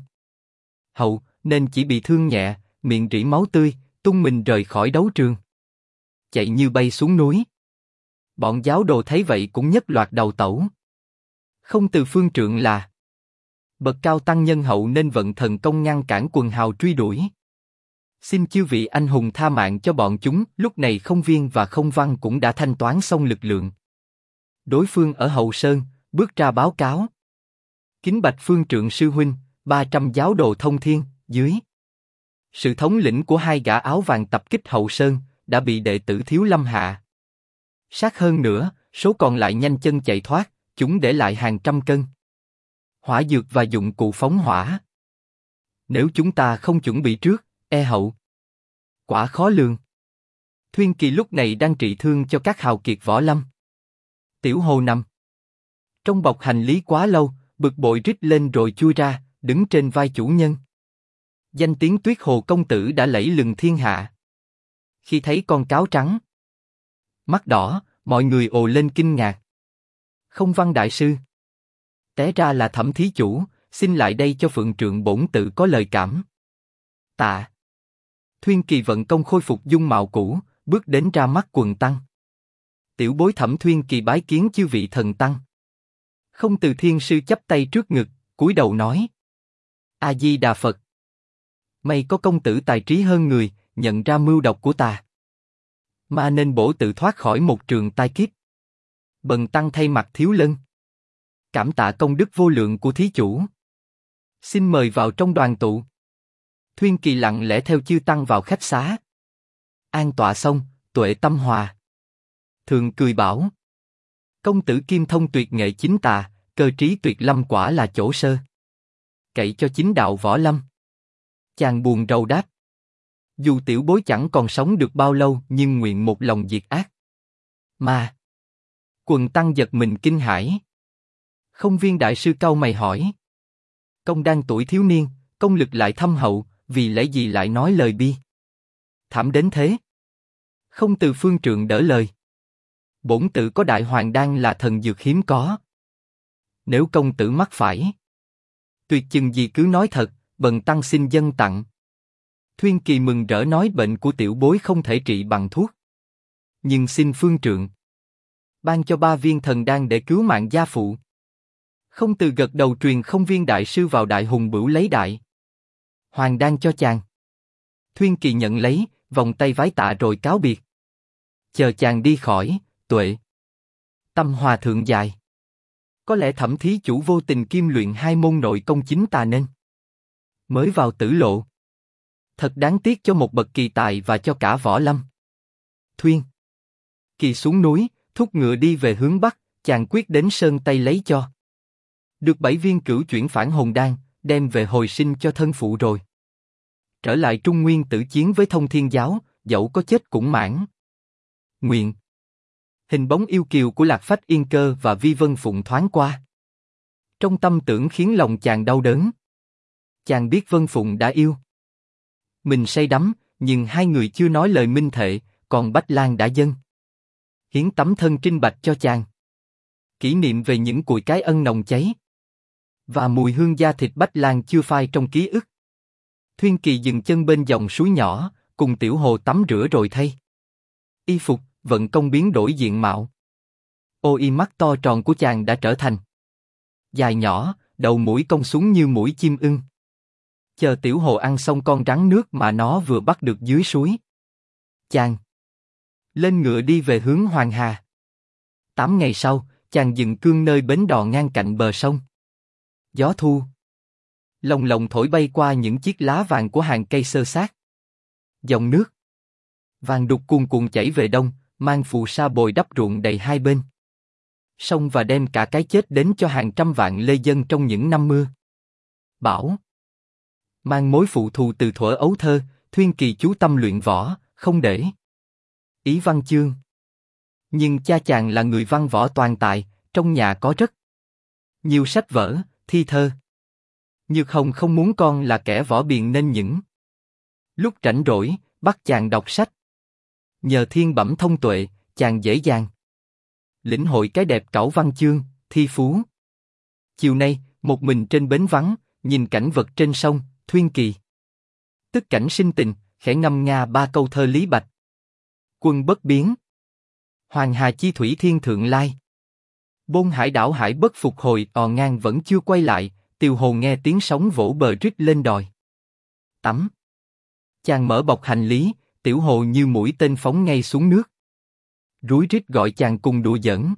hậu nên chỉ bị thương nhẹ, miệng rỉ máu tươi, tung mình rời khỏi đấu trường, chạy như bay xuống núi. Bọn giáo đồ thấy vậy cũng nhất loạt đầu tẩu. Không từ phương trượng là bậc cao tăng nhân hậu nên vận thần công ngăn cản quần hào truy đuổi. Xin chư vị anh hùng tha mạng cho bọn chúng. Lúc này Không Viên và Không Văn cũng đã thanh toán xong lực lượng. Đối phương ở hậu sơn bước ra báo cáo. Kính bạch phương trượng sư huynh, 300 giáo đồ Thông Thiên dưới sự thống lĩnh của hai gã áo vàng tập kích hậu sơn đã bị đệ tử Thiếu Lâm hạ sát. Hơn nữa, số còn lại nhanh chân chạy thoát, chúng để lại hàng trăm cân hỏa dược và dụng cụ phóng hỏa. Nếu chúng ta không chuẩn bị trước, e hậu quả khó lường. Thuyên Kỳ lúc này đang trị thương cho các hào kiệt võ lâm. Tiểu Hồ nằm trong bọc hành lý quá lâu, bực bội rít lên rồi chui ra, đứng trên vai chủ nhân. Danh tiếng Tuyết Hồ công tử đã lẫy lừng thiên hạ. Khi thấy con cáo trắng, mắt đỏ, mọi người ồ lên kinh ngạc. Không Văn đại sư. Té ra là Thẩm thí chủ, xin lại đây cho Phượng Trượng bổn tự có lời cảm. Tạ. Thuyên Kỳ vận công khôi phục dung mạo cũ, bước đến ra mắt quần tăng. Tiểu bối Thẩm Thuyên Kỳ bái kiến chư vị thần tăng. Không Từ Thiên sư chắp tay trước ngực, cúi đầu nói: A Di Đà Phật. May có công tử tài trí hơn người, nhận ra mưu độc của ta, mà nên bổ tự thoát khỏi một trường tai kiếp. Bần tăng thay mặt Thiếu Lân, cảm tạ công đức vô lượng của thí chủ. Xin mời vào trong đoàn tụ. Thuyên Kỳ lặng lẽ theo chư tăng vào khách xá. An tọa xong, tuệ tâm hòa. Thường cười bảo: công tử kim thông tuyệt nghệ chính tà, cơ trí tuyệt lâm quả là chỗ sơ. Cậy cho chính đạo võ lâm. Chàng buồn rầu đáp: dù tiểu bối chẳng còn sống được bao lâu, nhưng nguyện một lòng diệt ác. Mà quần tăng giật mình kinh hãi. Không Viên đại sư cau mày hỏi: công đang tuổi thiếu niên, công lực lại thâm hậu, vì lẽ gì lại nói lời bi thảm đến thế? Không Từ Phương Trượng đỡ lời: bổn tự có đại hoàng đan là thần dược hiếm có. Nếu công tử mắc phải tuyệt chừng gì cứ nói thật, bần tăng xin dâng tặng. Thuyên Kỳ mừng rỡ nói: bệnh của tiểu bối không thể trị bằng thuốc, nhưng xin Phương Trượng ban cho 3 viên thần đan để cứu mạng gia phụ. Không Từ gật đầu truyền Không Viên đại sư vào đại hùng bửu lấy đại hoàng đan cho chàng. Thuyên Kỳ nhận lấy, vòng tay vái tạ rồi cáo biệt. Chờ chàng đi khỏi, tuệ tâm hòa thượng dài. Có lẽ Thẩm thí chủ vô tình kim luyện 2 môn nội công chính tà nên mới vào tử lộ. Thật đáng tiếc cho một bậc kỳ tài và cho cả võ lâm. Thuyên Kỳ xuống núi, thúc ngựa đi về hướng bắc. Chàng quyết đến sơn tây lấy cho được 7 viên cửu chuyển phản hồn đan, đem về hồi sinh cho thân phụ rồi trở lại Trung Nguyên tử chiến với Thông Thiên giáo, dẫu có chết cũng mãn nguyện. Hình bóng yêu kiều của Lạc Phách Yên Cơ và Vi Vân Phụng thoáng qua. Trong tâm tưởng khiến lòng chàng đau đớn. Chàng biết Vân Phụng đã yêu mình say đắm, nhưng hai người chưa nói lời minh thệ, còn Bách Lan đã dâng hiến tấm thân trinh bạch cho chàng. Kỷ niệm về những cùi cái ân nồng cháy và mùi hương da thịt Bách Lan chưa phai trong ký ức. Thuyên Kỳ dừng chân bên dòng suối nhỏ, cùng Tiểu Hồ tắm rửa rồi thay y phục, vận công biến đổi diện mạo. Ôi mắt to tròn của chàng đã trở thành dài nhỏ, đầu mũi cong xuống như mũi chim ưng. Chờ Tiểu Hồ ăn xong con rắn nước mà nó vừa bắt được dưới suối, chàng lên ngựa đi về hướng Hoàng Hà. 8 ngày sau, chàng dừng cương nơi bến đò ngang cạnh bờ sông. Gió thu lồng lộng thổi bay qua những chiếc lá vàng của hàng cây xơ xác. Dòng nước vàng đục cuồn cuộn chảy về đông, mang phù sa bồi đắp ruộng đầy hai bên sông và đem cả cái chết đến cho hàng trăm vạn lê dân trong những năm mưa bão. Mang mối phụ thù từ thuở ấu thơ, Thuyên Kỳ chú tâm luyện võ, không để ý văn chương. Nhưng cha chàng là người văn võ toàn tài, trong nhà có rất nhiều sách vở, thi thơ. Nhược Hồng không muốn con là kẻ võ biền nên những lúc rảnh rỗi, bắt chàng đọc sách. Nhờ thiên bẩm thông tuệ, chàng dễ dàng lĩnh hội cái đẹp cẩu văn chương, thi phú. Chiều nay, một mình trên bến vắng, nhìn cảnh vật trên sông, Thuyên Kỳ tức cảnh sinh tình, khẽ ngâm nga 3 câu thơ Lý Bạch. Quân bất biến, Hoàng Hà chi thủy thiên thượng lai. Bôn hải đảo hải bất phục hồi, ngang vẫn chưa quay lại. Tiều Hồ nghe tiếng sóng vỗ bờ rít lên đòi tắm. Chàng mở bọc hành lý, Tiểu Hồ như mũi tên phóng ngay xuống nước. Rúi rít gọi chàng cùng đùa giỡn.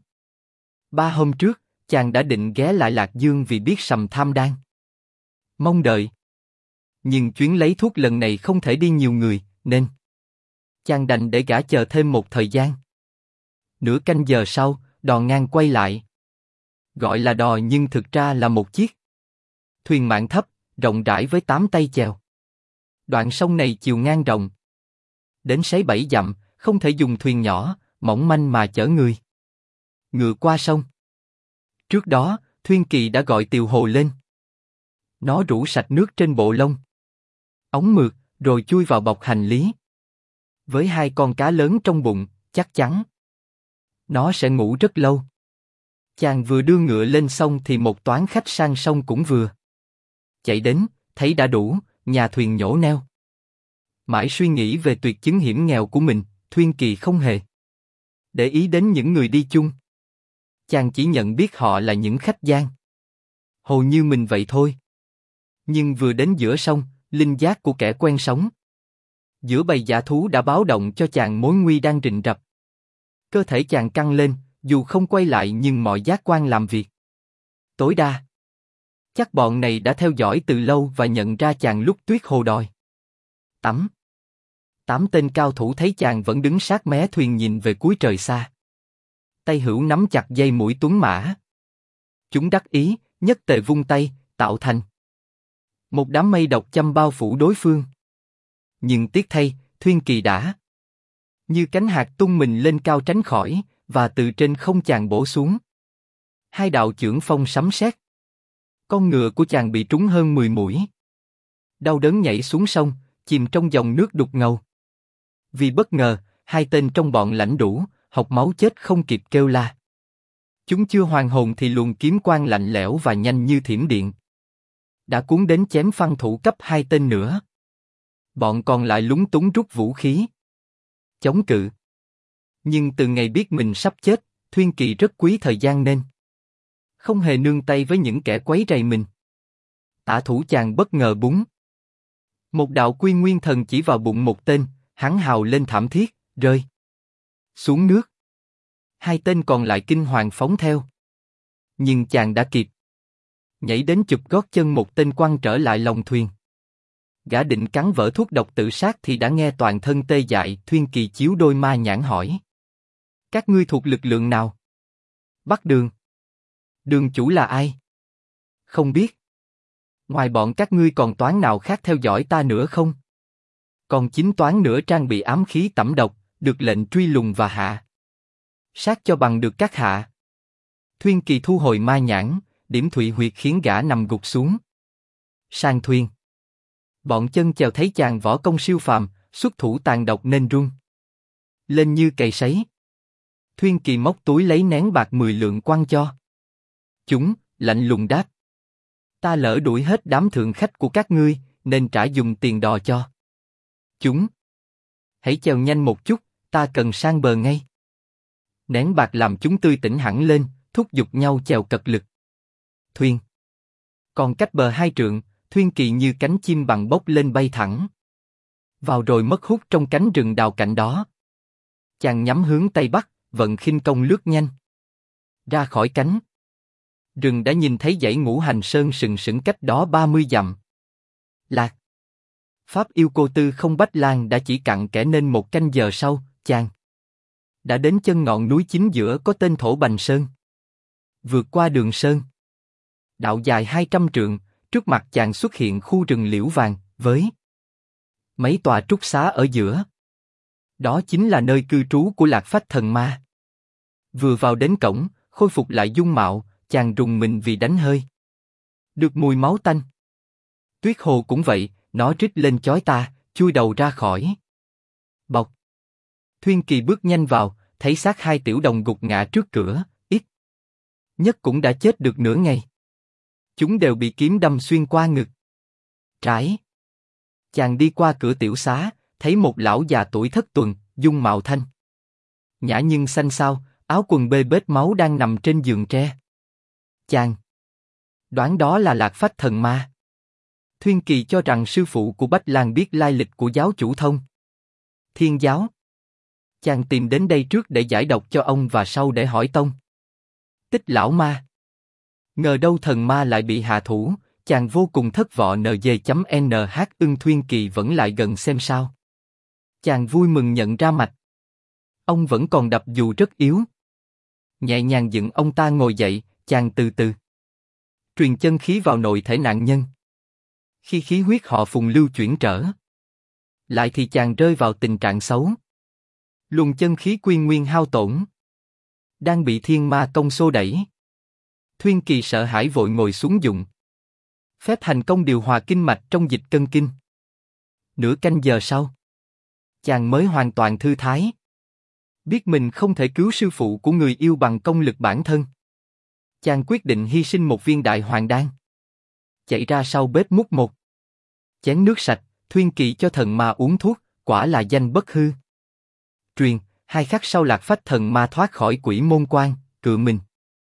3 hôm trước, chàng đã định ghé lại Lạc Dương vì biết Sầm tham đang mong đợi. Nhưng chuyến lấy thuốc lần này không thể đi nhiều người, nên chàng đành để gã chờ thêm một thời gian. Nửa canh giờ sau, đò ngang quay lại. Gọi là đò nhưng thực ra là một chiếc thuyền mạn thấp, rộng rãi với 8 tay chèo. Đoạn sông này chiều ngang rộng đến 6-7 dặm, không thể dùng thuyền nhỏ, mỏng manh mà chở người ngựa qua sông. Trước đó, Thuyên Kỳ đã gọi Tiều Hồ lên. Nó rủ sạch nước trên bộ lông ống mượt, rồi chui vào bọc hành lý. Với 2 con cá lớn trong bụng, chắc chắn nó sẽ ngủ rất lâu. Chàng vừa đưa ngựa lên xong thì một toán khách sang sông cũng vừa chạy đến, thấy đã đủ, nhà thuyền nhổ neo. Mãi suy nghĩ về tuyệt chứng hiểm nghèo của mình, Thuyên Kỳ không hề để ý đến những người đi chung. Chàng chỉ nhận biết họ là những khách giang, hầu như mình vậy thôi. Nhưng vừa đến giữa sông, linh giác của kẻ quen sống giữa bầy dã thú đã báo động cho chàng mối nguy đang rình rập. Cơ thể chàng căng lên, dù không quay lại nhưng mọi giác quan làm việc tối đa. Chắc bọn này đã theo dõi từ lâu và nhận ra chàng lúc tuyết hồ đòi tắm. 8 tên cao thủ thấy chàng vẫn đứng sát mé thuyền nhìn về cuối trời xa. Tay hữu nắm chặt dây mũi tuấn mã. Chúng đắc ý, nhất tề vung tay, tạo thành một đám mây độc châm bao phủ đối phương. Nhưng tiếc thay, Thuyên Kỳ đã như cánh hạt tung mình lên cao tránh khỏi, và từ trên không chàng bổ xuống. 2 đạo chưởng phong sấm sét. Con ngựa của chàng bị trúng hơn 10 mũi. Đau đớn nhảy xuống sông, chìm trong dòng nước đục ngầu. Vì bất ngờ, 2 tên trong bọn lãnh đủ, học máu chết không kịp kêu la. Chúng chưa hoàn hồn thì luồng kiếm quang lạnh lẽo và nhanh như thiểm điện đã cuốn đến chém phăng thủ cấp 2 tên nữa. Bọn còn lại lúng túng rút vũ khí chống cự. Nhưng từ ngày biết mình sắp chết, Thuyên Kỳ rất quý thời gian nên không hề nương tay với những kẻ quấy rầy mình. Tả thủ chàng bất ngờ búng một đạo quy nguyên thần chỉ vào bụng một tên, hắn hào lên thảm thiết, rơi xuống nước. 2 tên còn lại kinh hoàng phóng theo. Nhưng chàng đã kịp nhảy đến chụp gót chân một tên quăng trở lại lòng thuyền. Gã định cắn vỡ thuốc độc tự sát thì đã nghe toàn thân tê dại. Thuyên Kỳ chiếu đôi ma nhãn hỏi: các ngươi thuộc lực lượng nào? Bắc Đường. Đường chủ là ai? Không biết. Ngoài bọn các ngươi còn toán nào khác theo dõi ta nữa không? Còn 9 toán nữa trang bị ám khí tẩm độc, được lệnh truy lùng và hạ sát cho bằng được các hạ. Thuyên Kỳ thu hồi ma nhãn, điểm thụy huyệt khiến gã nằm gục xuống. Sang thuyền. Bọn chân chèo thấy chàng võ công siêu phàm, xuất thủ tàn độc nên run lên như cày sấy. Thuyên Kỳ móc túi lấy nén bạc 10 lượng quăng cho chúng, lạnh lùng đáp: ta lỡ đuổi hết đám thượng khách của các ngươi, nên trả dùng tiền đò cho chúng. Hãy chèo nhanh một chút, ta cần sang bờ ngay. Nén bạc làm chúng tươi tỉnh hẳn lên, thúc giục nhau chèo cật lực. Thuyền còn cách bờ 2 trượng, Thuyên Kỳ như cánh chim bằng bốc lên bay thẳng vào rồi mất hút trong cánh rừng đào cạnh đó. Chàng nhắm hướng tây bắc, vận khinh công lướt nhanh ra khỏi cánh rừng đã nhìn thấy dãy Ngũ Hành Sơn sừng sững cách đó 30 dặm. Lạc Pháp yêu cô tư không Bách Lan đã chỉ cặn kẽ nên 1 canh giờ sau, chàng đã đến chân ngọn núi chính giữa có tên Thổ Bành Sơn. Vượt qua đường sơn đạo dài 200 trượng, trước mặt chàng xuất hiện khu rừng liễu vàng với mấy tòa trúc xá ở giữa. Đó chính là nơi cư trú của Lạc Phách thần ma. Vừa vào đến cổng, khôi phục lại dung mạo, chàng rùng mình vì đánh hơi được mùi máu tanh. Tuyết hồ cũng vậy, nó rít lên chói ta, chui đầu ra khỏi bọc. Thuyên Kỳ bước nhanh vào, thấy xác 2 tiểu đồng gục ngã trước cửa, ít nhất cũng đã chết được nửa ngày. Chúng đều bị kiếm đâm xuyên qua ngực trái. Chàng đi qua cửa tiểu xá, thấy một lão già tuổi thất tuần, dung mạo thanh nhã nhưng xanh xao, áo quần bê bết máu đang nằm trên giường tre. Chàng đoán đó là Lạc Phách thần ma. Thuyên Kỳ cho rằng sư phụ của Bách Lan biết lai lịch của giáo chủ Thông Thiên giáo. Chàng tìm đến đây trước để giải độc cho ông và sau để hỏi tông tích lão ma. Ngờ đâu thần ma lại bị hạ thủ, chàng vô cùng thất vọng. NG.NH Thuyên Kỳ vẫn lại gần xem sao. Chàng vui mừng nhận ra mạch ông vẫn còn đập dù rất yếu. Nhẹ nhàng dựng ông ta ngồi dậy, chàng từ từ truyền chân khí vào nội thể nạn nhân. Khi khí huyết họ Phùng lưu chuyển trở lại thì chàng rơi vào tình trạng xấu. Luồng chân khí quy nguyên hao tổn, đang bị thiên ma công xô đẩy. Thuyên Kỳ sợ hãi vội ngồi xuống dụng phép hành công điều hòa kinh mạch trong dịch cân kinh. Nửa canh giờ sau, chàng mới hoàn toàn thư thái. Biết mình không thể cứu sư phụ của người yêu bằng công lực bản thân. Chàng quyết định hy sinh một viên đại hoàng đan. Chạy ra sau bếp múc một chén nước sạch, Thuyên Kỳ cho thần ma uống thuốc, quả là danh bất hư truyền. 2 khắc sau Lạc Phách thần ma thoát khỏi quỷ môn quan, cự mình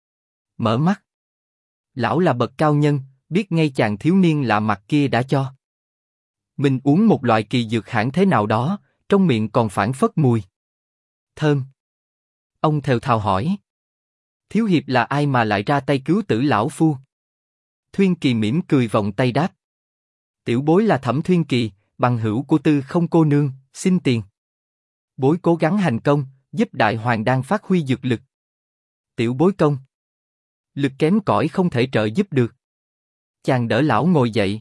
mở mắt. Lão là bậc cao nhân, biết ngay chàng thiếu niên lạ mặt kia đã cho mình uống một loại kỳ dược hãn thế nào đó, trong miệng còn phảng phất mùi thơm. Ông thều thào hỏi: Thiếu hiệp là ai mà lại ra tay cứu tử lão phu? Thuyên Kỳ mỉm cười vòng tay đáp: Tiểu bối là Thẩm Thuyên Kỳ, bằng hữu của Tư Không cô nương, xin tiền. Bối cố gắng hành công, giúp đại hoàng đan phát huy dược lực. Tiểu bối công lực kém cỏi không thể trợ giúp được. Chàng đỡ lão ngồi dậy.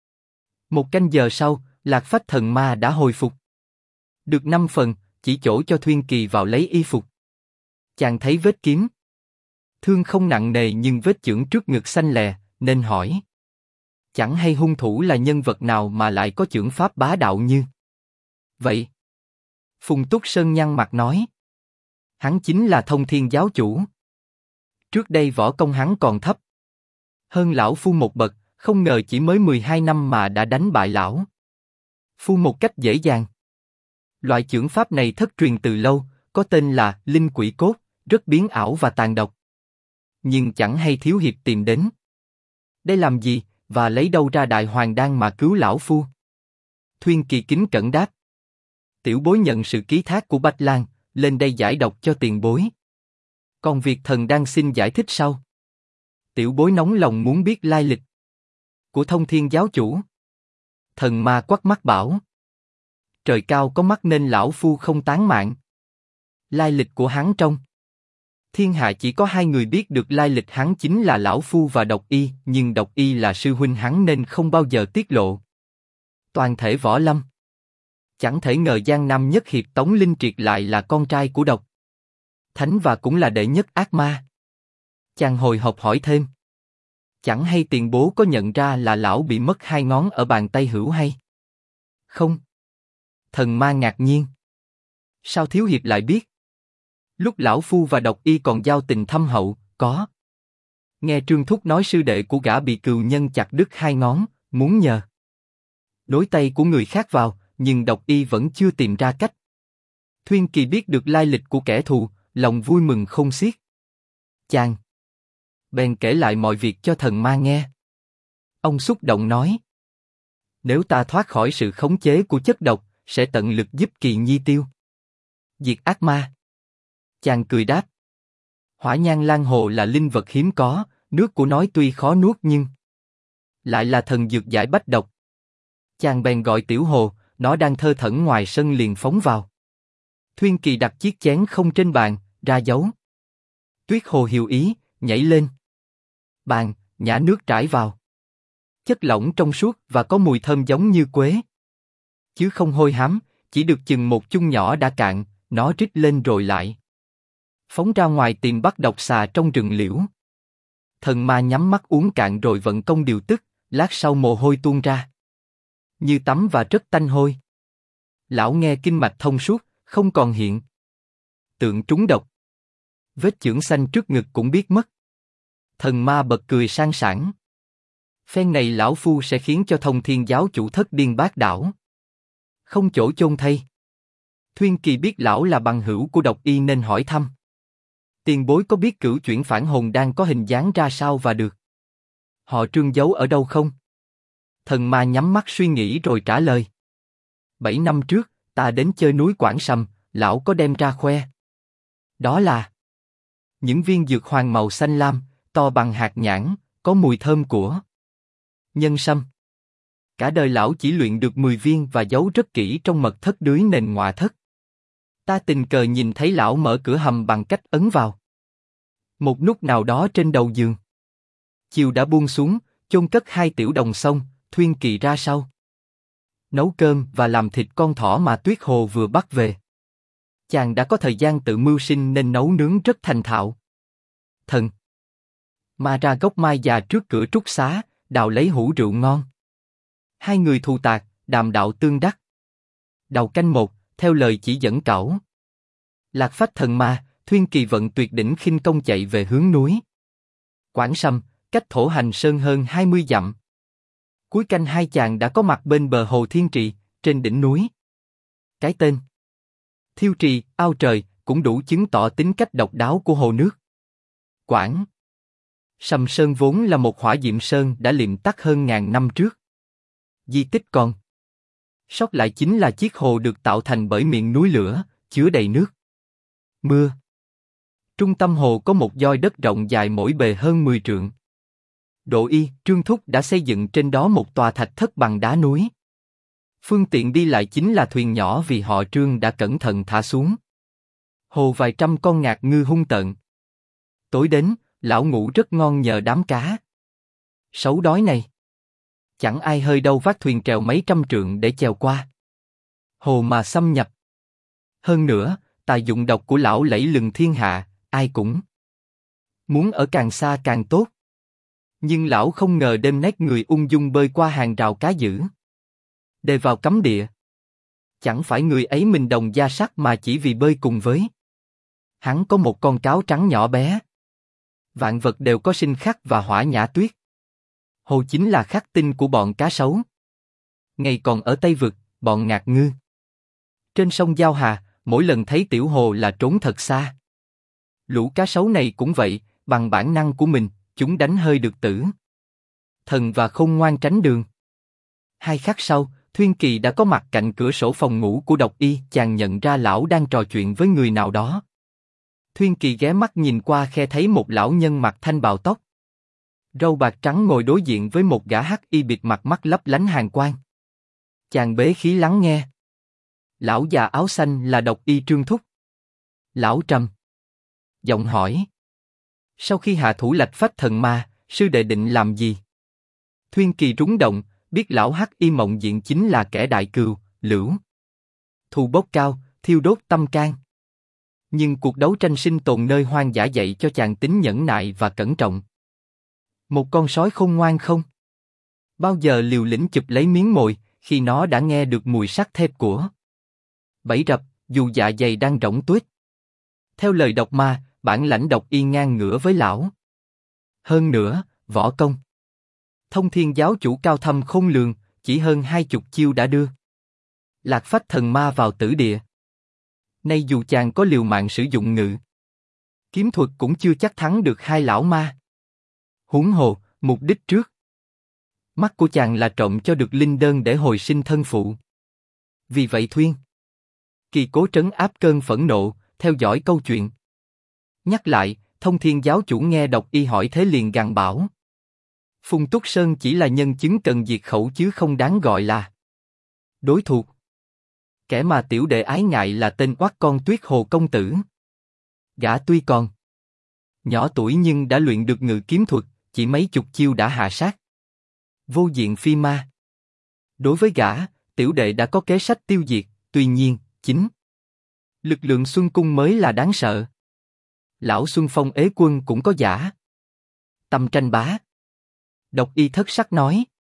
1 canh giờ sau, Lạc Phách thần ma đã hồi phục được 5 phần, chỉ chỗ cho Thuyên Kỳ vào lấy y phục. Chàng thấy vết kiếm thương không nặng nề nhưng vết chưởng trước ngực xanh lè, nên hỏi: Chẳng hay hung thủ là nhân vật nào mà lại có chưởng pháp bá đạo như vậy? Phùng Túc Sơn nhăn mặt nói: Hắn chính là Thông Thiên giáo chủ. Trước đây võ công hắn còn thấp hơn lão phu một bậc, không ngờ chỉ mới 12 năm mà đã đánh bại lão phu một cách dễ dàng. Loại chưởng pháp này thất truyền từ lâu, có tên là Linh Quỷ Cốt, rất biến ảo và tàn độc. Nhưng chẳng hay thiếu hiệp tìm đến đây làm gì, và lấy đâu ra đại hoàng đan mà cứu lão phu? Thuyên Kỳ kính cẩn đáp: Tiểu bối nhận sự ký thác của Bạch Lang, lên đây giải độc cho tiền bối. Còn việc thần đang xin giải thích sau. Tiểu bối nóng lòng muốn biết lai lịch của Thông Thiên giáo chủ. Thần ma quắc mắt bảo: Trời cao có mắt nên lão phu không tán mạng. Lai lịch của hắn trong thiên hạ chỉ có 2 người biết được lai lịch hắn, chính là lão phu và Độc Y, nhưng Độc Y là sư huynh hắn nên không bao giờ tiết lộ. Toàn thể võ lâm chẳng thể ngờ Giang Nam nhất hiệp Tống Linh Triệt lại là con trai của Độc Thánh và cũng là đệ nhất ác ma. Chàng hồi hộp hỏi thêm: Chẳng hay tiền bố có nhận ra là lão bị mất 2 ngón ở bàn tay hữu hay không? Thần ma ngạc nhiên: Sao thiếu hiệp lại biết? Lúc lão phu và Độc Y còn giao tình thâm hậu, có nghe Trương Thúc nói sư đệ của gã bị cừu nhân chặt đứt 2 ngón, muốn nhờ nối tay của người khác vào, nhưng Độc Y vẫn chưa tìm ra cách. Thuyên Kỳ biết được lai lịch của kẻ thù, lòng vui mừng không xiết. Chàng bèn kể lại mọi việc cho thần ma nghe. Ông xúc động nói: Nếu ta thoát khỏi sự khống chế của chất độc, sẽ tận lực giúp Kỳ Nhi tiêu diệt ác ma. Chàng cười đáp: Hỏa Nhan Lan Hồ là linh vật hiếm có, nước của nó tuy khó nuốt nhưng lại là thần dược giải bách độc. Chàng bèn gọi Tiểu Hồ, nó đang thơ thẩn ngoài sân liền phóng vào. Thuyên Kỳ đặt chiếc chén không trên bàn, ra dấu. Tuyết Hồ hiểu ý, nhảy lên bàn, nhả nước trải vào. Chất lỏng trong suốt và có mùi thơm giống như quế, chứ không hôi hám. Chỉ được chừng một chung nhỏ đã cạn, nó rít lên rồi lại phóng ra ngoài tìm bắt độc xà trong rừng liễu. Thần ma nhắm mắt uống cạn rồi vận công điều tức, lát sau mồ hôi tuôn ra như tắm và rất tanh hôi. Lão nghe kinh mạch thông suốt, không còn hiện tượng trúng độc. Vết chưởng xanh trước ngực cũng biết mất. Thần ma bật cười sang sảng: Phen này lão phu sẽ khiến cho Thông Thiên giáo chủ thất điên bát đảo, không chỗ chôn thây. Thuyên Kỳ biết lão là bằng hữu của Độc Y nên hỏi thăm: Tiền bối có biết cửu chuyển phản hồn đan có hình dáng ra sao và được họ Trương giấu ở đâu không? Thần ma nhắm mắt suy nghĩ rồi trả lời: 7 năm trước, ta đến chơi núi Quảng Sầm, lão có đem ra khoe. Đó là những viên dược hoàng màu xanh lam, to bằng hạt nhãn, có mùi thơm của nhân sâm. Cả đời lão chỉ luyện được 10 viên và giấu rất kỹ trong mật thất dưới nền ngọa thất. Ta tình cờ nhìn thấy lão mở cửa hầm bằng cách ấn vào một nút nào đó trên đầu giường. Chiều đã buông xuống, chôn cất 2 tiểu đồng xong, Thuyên Kỳ ra sau nấu cơm và làm thịt con thỏ mà Tuyết Hồ vừa bắt về. Chàng đã có thời gian tự mưu sinh nên nấu nướng rất thành thạo. Thần ma ra gốc mai già trước cửa trúc xá, đào lấy hũ rượu ngon. 2 người thù tạc, đàm đạo tương đắc. Đầu canh 1, theo lời chỉ dẫn cẩu. Lạc phách thần ma, Thuyên Kỳ vận tuyệt đỉnh khinh công chạy về hướng núi. Quảng Sâm, cách Thổ Hành Sơn hơn 20 dặm. Cuối canh 2 chàng đã có mặt bên bờ hồ Thiên Trì, trên đỉnh núi. Cái tên Thiêu Trì, ao trời, cũng đủ chứng tỏ tính cách độc đáo của hồ nước. Quảng Sâm Sơn vốn là một hỏa diệm sơn đã liệm tắt hơn ngàn năm trước. Di tích còn sót lại chính là chiếc hồ được tạo thành bởi miệng núi lửa, chứa đầy nước mưa. Trung tâm hồ có một doi đất rộng dài mỗi bề hơn 10 trượng. Đỗ Y, Trương Thúc đã xây dựng trên đó một tòa thạch thất bằng đá núi. Phương tiện đi lại chính là thuyền nhỏ vì họ Trương đã cẩn thận thả xuống. Hồ vài trăm con ngạc ngư hung tợn. Tối đến, lão ngủ rất ngon nhờ đám cá sấu đói này. Chẳng ai hơi đâu vác thuyền trèo mấy trăm trượng để chèo qua hồ mà xâm nhập. Hơn nữa, tài dụng độc của lão lẫy lừng thiên hạ, ai cũng muốn ở càng xa càng tốt. Nhưng lão không ngờ đêm nét người ung dung bơi qua hàng rào cá dữ, đề vào cấm địa. Chẳng phải người ấy mình đồng gia sắt mà chỉ vì bơi cùng với hắn có một con cáo trắng nhỏ bé. Vạn vật đều có sinh khắc và hỏa nhã tuyết. Hồ chính là khắc tinh của bọn cá sấu. Ngày còn ở Tây Vực, bọn ngạc ngư trên sông Giao Hà, mỗi lần thấy tiểu hồ là trốn thật xa. Lũ cá sấu này cũng vậy, bằng bản năng của mình, chúng đánh hơi được tử thần và không ngoan tránh đường. 2 khắc sau, Thuyên Kỳ đã có mặt cạnh cửa sổ phòng ngủ của Độc Y. Chàng nhận ra lão đang trò chuyện với người nào đó. Thuyên Kỳ ghé mắt nhìn qua khe thấy một lão nhân mặc thanh bào tóc râu bạc trắng ngồi đối diện với một gã hắc y bịt mặt mắt lấp lánh hàn quang. Chàng bế khí lắng nghe. Lão già áo xanh là Độc Y Trương Thúc. Lão trầm giọng hỏi: sau khi hạ thủ Lạch Phách thần ma, sư đệ định làm gì? Thuyên Kỳ rúng động, biết lão hắc y mộng diện chính là kẻ đại cừu, lưỡu thù bốc cao, thiêu đốt tâm can. Nhưng cuộc đấu tranh sinh tồn nơi hoang dã dạy cho chàng tính nhẫn nại và cẩn trọng. Một con sói khôn ngoan không bao giờ liều lĩnh chụp lấy miếng mồi khi nó đã nghe được mùi sắt thép của bẫy rập, dù dạ dày đang rỗng tuếch. Theo lời độc ma, bản lãnh Độc Y ngang ngửa với lão. Hơn nữa, võ công Thông Thiên giáo chủ cao thâm khôn lường, chỉ hơn 20 chiêu đã đưa Lạc Phách thần ma vào tử địa. Nay dù chàng có liều mạng sử dụng ngự kiếm thuật cũng chưa chắc thắng được hai lão ma. Huống hồ, mục đích trước mắt của chàng là trộm cho được linh đơn để hồi sinh thân phụ. Vì vậy Thuyên Kỳ cố trấn áp cơn phẫn nộ, theo dõi câu chuyện. Nhắc lại, Thông Thiên giáo chủ nghe Độc Y hỏi thế liền gằn bảo: Phùng Túc Sơn chỉ là nhân chứng cần diệt khẩu chứ không đáng gọi là đối thuộc. Kẻ mà tiểu đệ ái ngại là tên oắt con Tuyết Hồ công tử. Gã tuy còn nhỏ tuổi nhưng đã luyện được ngự kiếm thuật, chỉ mấy chục chiêu đã hạ sát vô diện phi ma. Đối với gã, tiểu đệ đã có kế sách tiêu diệt, tuy nhiên, chính lực lượng Xuân Cung mới là đáng sợ. Lão Xuân Phong ế quân cũng có giả tâm tranh bá. Độc Y thất sắc nói: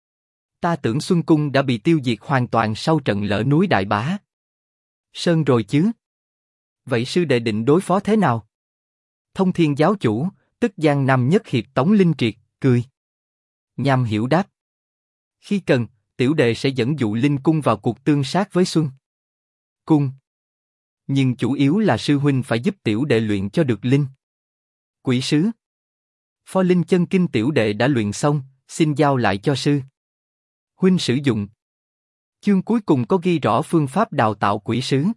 ta tưởng Xuân Cung đã bị tiêu diệt hoàn toàn sau trận lở núi Đại Bá Sơn rồi chứ. Vậy sư đệ định đối phó thế nào? Thông Thiên giáo chủ, tức Giang Nam nhất hiệp Tống Linh Triệt, cười nham hiểu đáp: khi cần, tiểu đệ sẽ dẫn dụ Linh Cung vào cuộc tương sát với Xuân Cung. Nhưng chủ yếu là sư huynh phải giúp tiểu đệ luyện cho được linh quỷ sứ. Pho linh chân kinh tiểu đệ đã luyện xong, xin giao lại cho sư huynh sử dụng. Chương cuối cùng có ghi rõ phương pháp đào tạo quỷ sứ.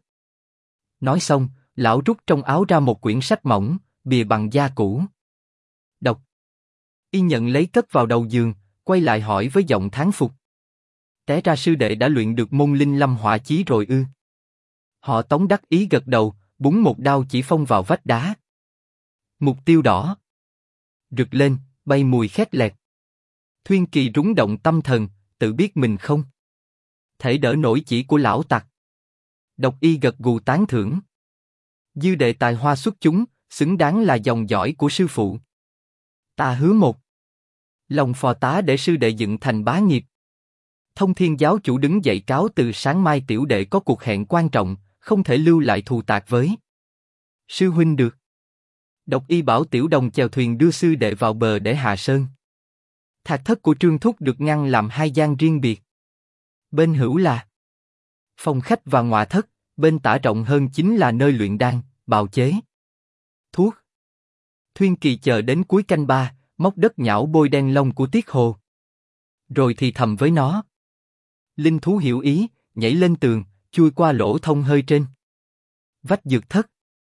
Nói xong, lão rút trong áo ra một quyển sách mỏng, bìa bằng da cũ. Độc Y nhận lấy cất vào đầu giường, quay lại hỏi với giọng thán phục: té ra sư đệ đã luyện được môn linh lâm hỏa chí rồi ư? Họ Tống đắc ý gật đầu, búng một đao chỉ phong vào vách đá. Mục tiêu đỏ rực lên, bay mùi khét lẹt. Thuyên Kỳ rúng động tâm thần, tự biết mình không thể đỡ nổi chỉ của lão tặc. Độc Y gật gù tán thưởng: dư đệ tài hoa xuất chúng, xứng đáng là dòng dõi của sư phụ. Ta hứa một lòng phò tá để sư đệ dựng thành bá nghiệp. Thông Thiên giáo chủ đứng dậy cáo từ, sáng mai tiểu đệ có cuộc hẹn quan trọng, không thể lưu lại thù tạc với sư huynh được. Độc Y bảo tiểu đồng chèo thuyền đưa sư đệ vào bờ để hạ sơn. Thạch thất của Trương Thúc được ngăn làm hai gian riêng biệt. Bên hữu là phòng khách và ngoại thất, bên tả rộng hơn chính là nơi luyện đan, bào chế thuốc. Thuyên Kỳ chờ đến cuối canh ba, móc đất nhão bôi đen lông của Tiết Hồ. Rồi thì thầm với nó. Linh thú hiểu ý, nhảy lên tường, chui qua lỗ thông hơi trên vách dược thất.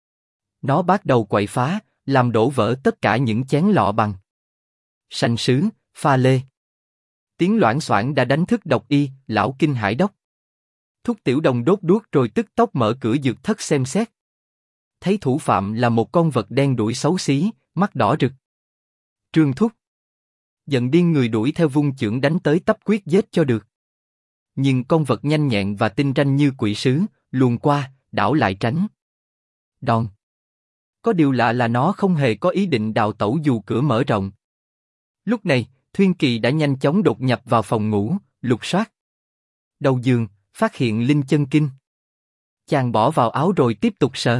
Nó bắt đầu quậy phá, làm đổ vỡ tất cả những chén lọ bằng sành sứ, pha lê. Tiếng loảng xoảng đã đánh thức Độc Y, lão kinh hãi đốc. Thúc tiểu đồng đốt đuốc rồi tức tốc mở cửa dược thất xem xét. Thấy thủ phạm là một con vật đen đuổi xấu xí, mắt đỏ rực. Trương Thúc giận điên người đuổi theo, vung chưởng đánh tới tấp quyết giết cho được. Nhưng con vật nhanh nhẹn và tinh ranh như quỷ sứ, luồn qua, đảo lại tránh. Đòn. Có điều lạ là nó không hề có ý định đào tẩu dù cửa mở rộng. Lúc này, Thuyên Kỳ đã nhanh chóng đột nhập vào phòng ngủ, lục soát đầu giường, phát hiện linh chân kinh. Chàng bỏ vào áo rồi tiếp tục sờ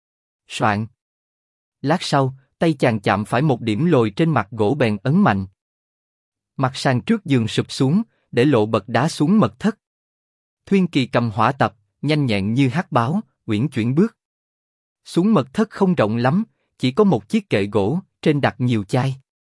soạn. Lát sau, tay chàng chạm phải một điểm lồi trên mặt gỗ, bèn ấn mạnh. Mặt sàn trước giường sụp xuống, để lộ bậc đá xuống mật thất. Thuyên Kỳ cầm hỏa tập, nhanh nhẹn như hắc báo, uyển chuyển bước xuống mật thất. Không rộng lắm, chỉ có một chiếc kệ gỗ, trên đặt nhiều chai,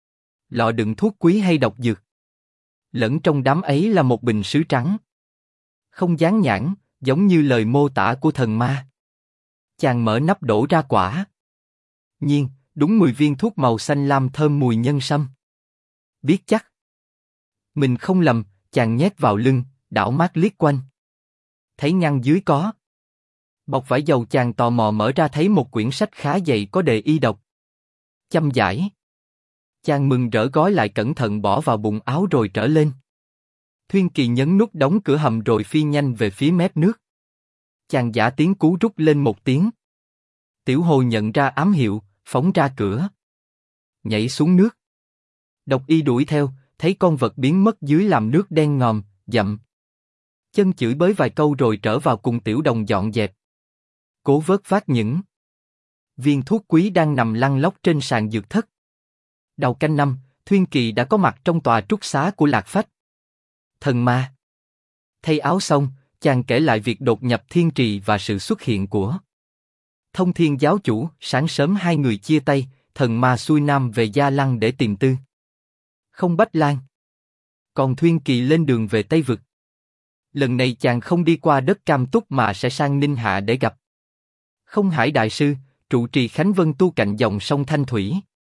lọ đựng thuốc quý hay độc dược. Lẫn trong đám ấy là một bình sứ trắng, không dán nhãn, giống như lời mô tả của thần ma. Chàng mở nắp đổ ra quả nhiên, đúng 10 viên thuốc màu xanh lam thơm mùi nhân sâm. Biết chắc mình không lầm, chàng nhét vào lưng, đảo mắt liếc quanh. Thấy ngăn dưới có bọc vải dầu, chàng tò mò mở ra thấy một quyển sách khá dày có đề y độc châm giải. Chàng mừng rỡ gói lại cẩn thận bỏ vào bụng áo rồi trở lên. Thuyên Kỳ nhấn nút đóng cửa hầm rồi phi nhanh về phía mép nước. Chàng giả tiếng cú rút lên một tiếng. Tiểu Hồ nhận ra ám hiệu, phóng ra cửa, nhảy xuống nước. Độc Y đuổi theo, thấy con vật biến mất dưới làm nước đen ngòm, dậm chân chửi bới vài câu rồi trở vào cùng tiểu đồng dọn dẹp, cố vớt vát những viên thuốc quý đang nằm lăn lóc trên sàn dược thất. Đầu canh năm, Thuyên Kỳ đã có mặt trong tòa trúc xá của Lạc Phách thần ma. Thay áo xong, chàng kể lại việc đột nhập thiên trì và sự xuất hiện của Thông Thiên giáo chủ. Sáng sớm hai người chia tay, thần ma xuôi nam về Gia Lăng để tìm Tư Không Bách Lan. Còn Thuyên Kỳ lên đường về Tây Vực. Lần này chàng không đi qua đất Cam Túc mà sẽ sang Ninh Hạ để gặp Không Hải đại sư, trụ trì Khánh Vân tu cạnh dòng sông Thanh Thủy.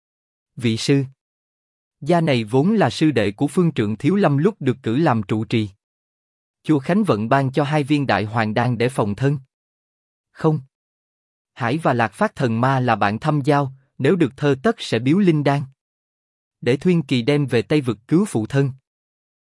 Vị sư gia này vốn là sư đệ của phương trượng Thiếu Lâm lúc được cử làm trụ trì. Chùa Khánh Vận ban cho 2 viên đại hoàng đan để phòng thân. Không Hải và Lạc Phát thần ma là bạn thâm giao, nếu được thơ tất sẽ biếu linh đan để Thuyên Kỳ đem về Tây Vực cứu phụ thân.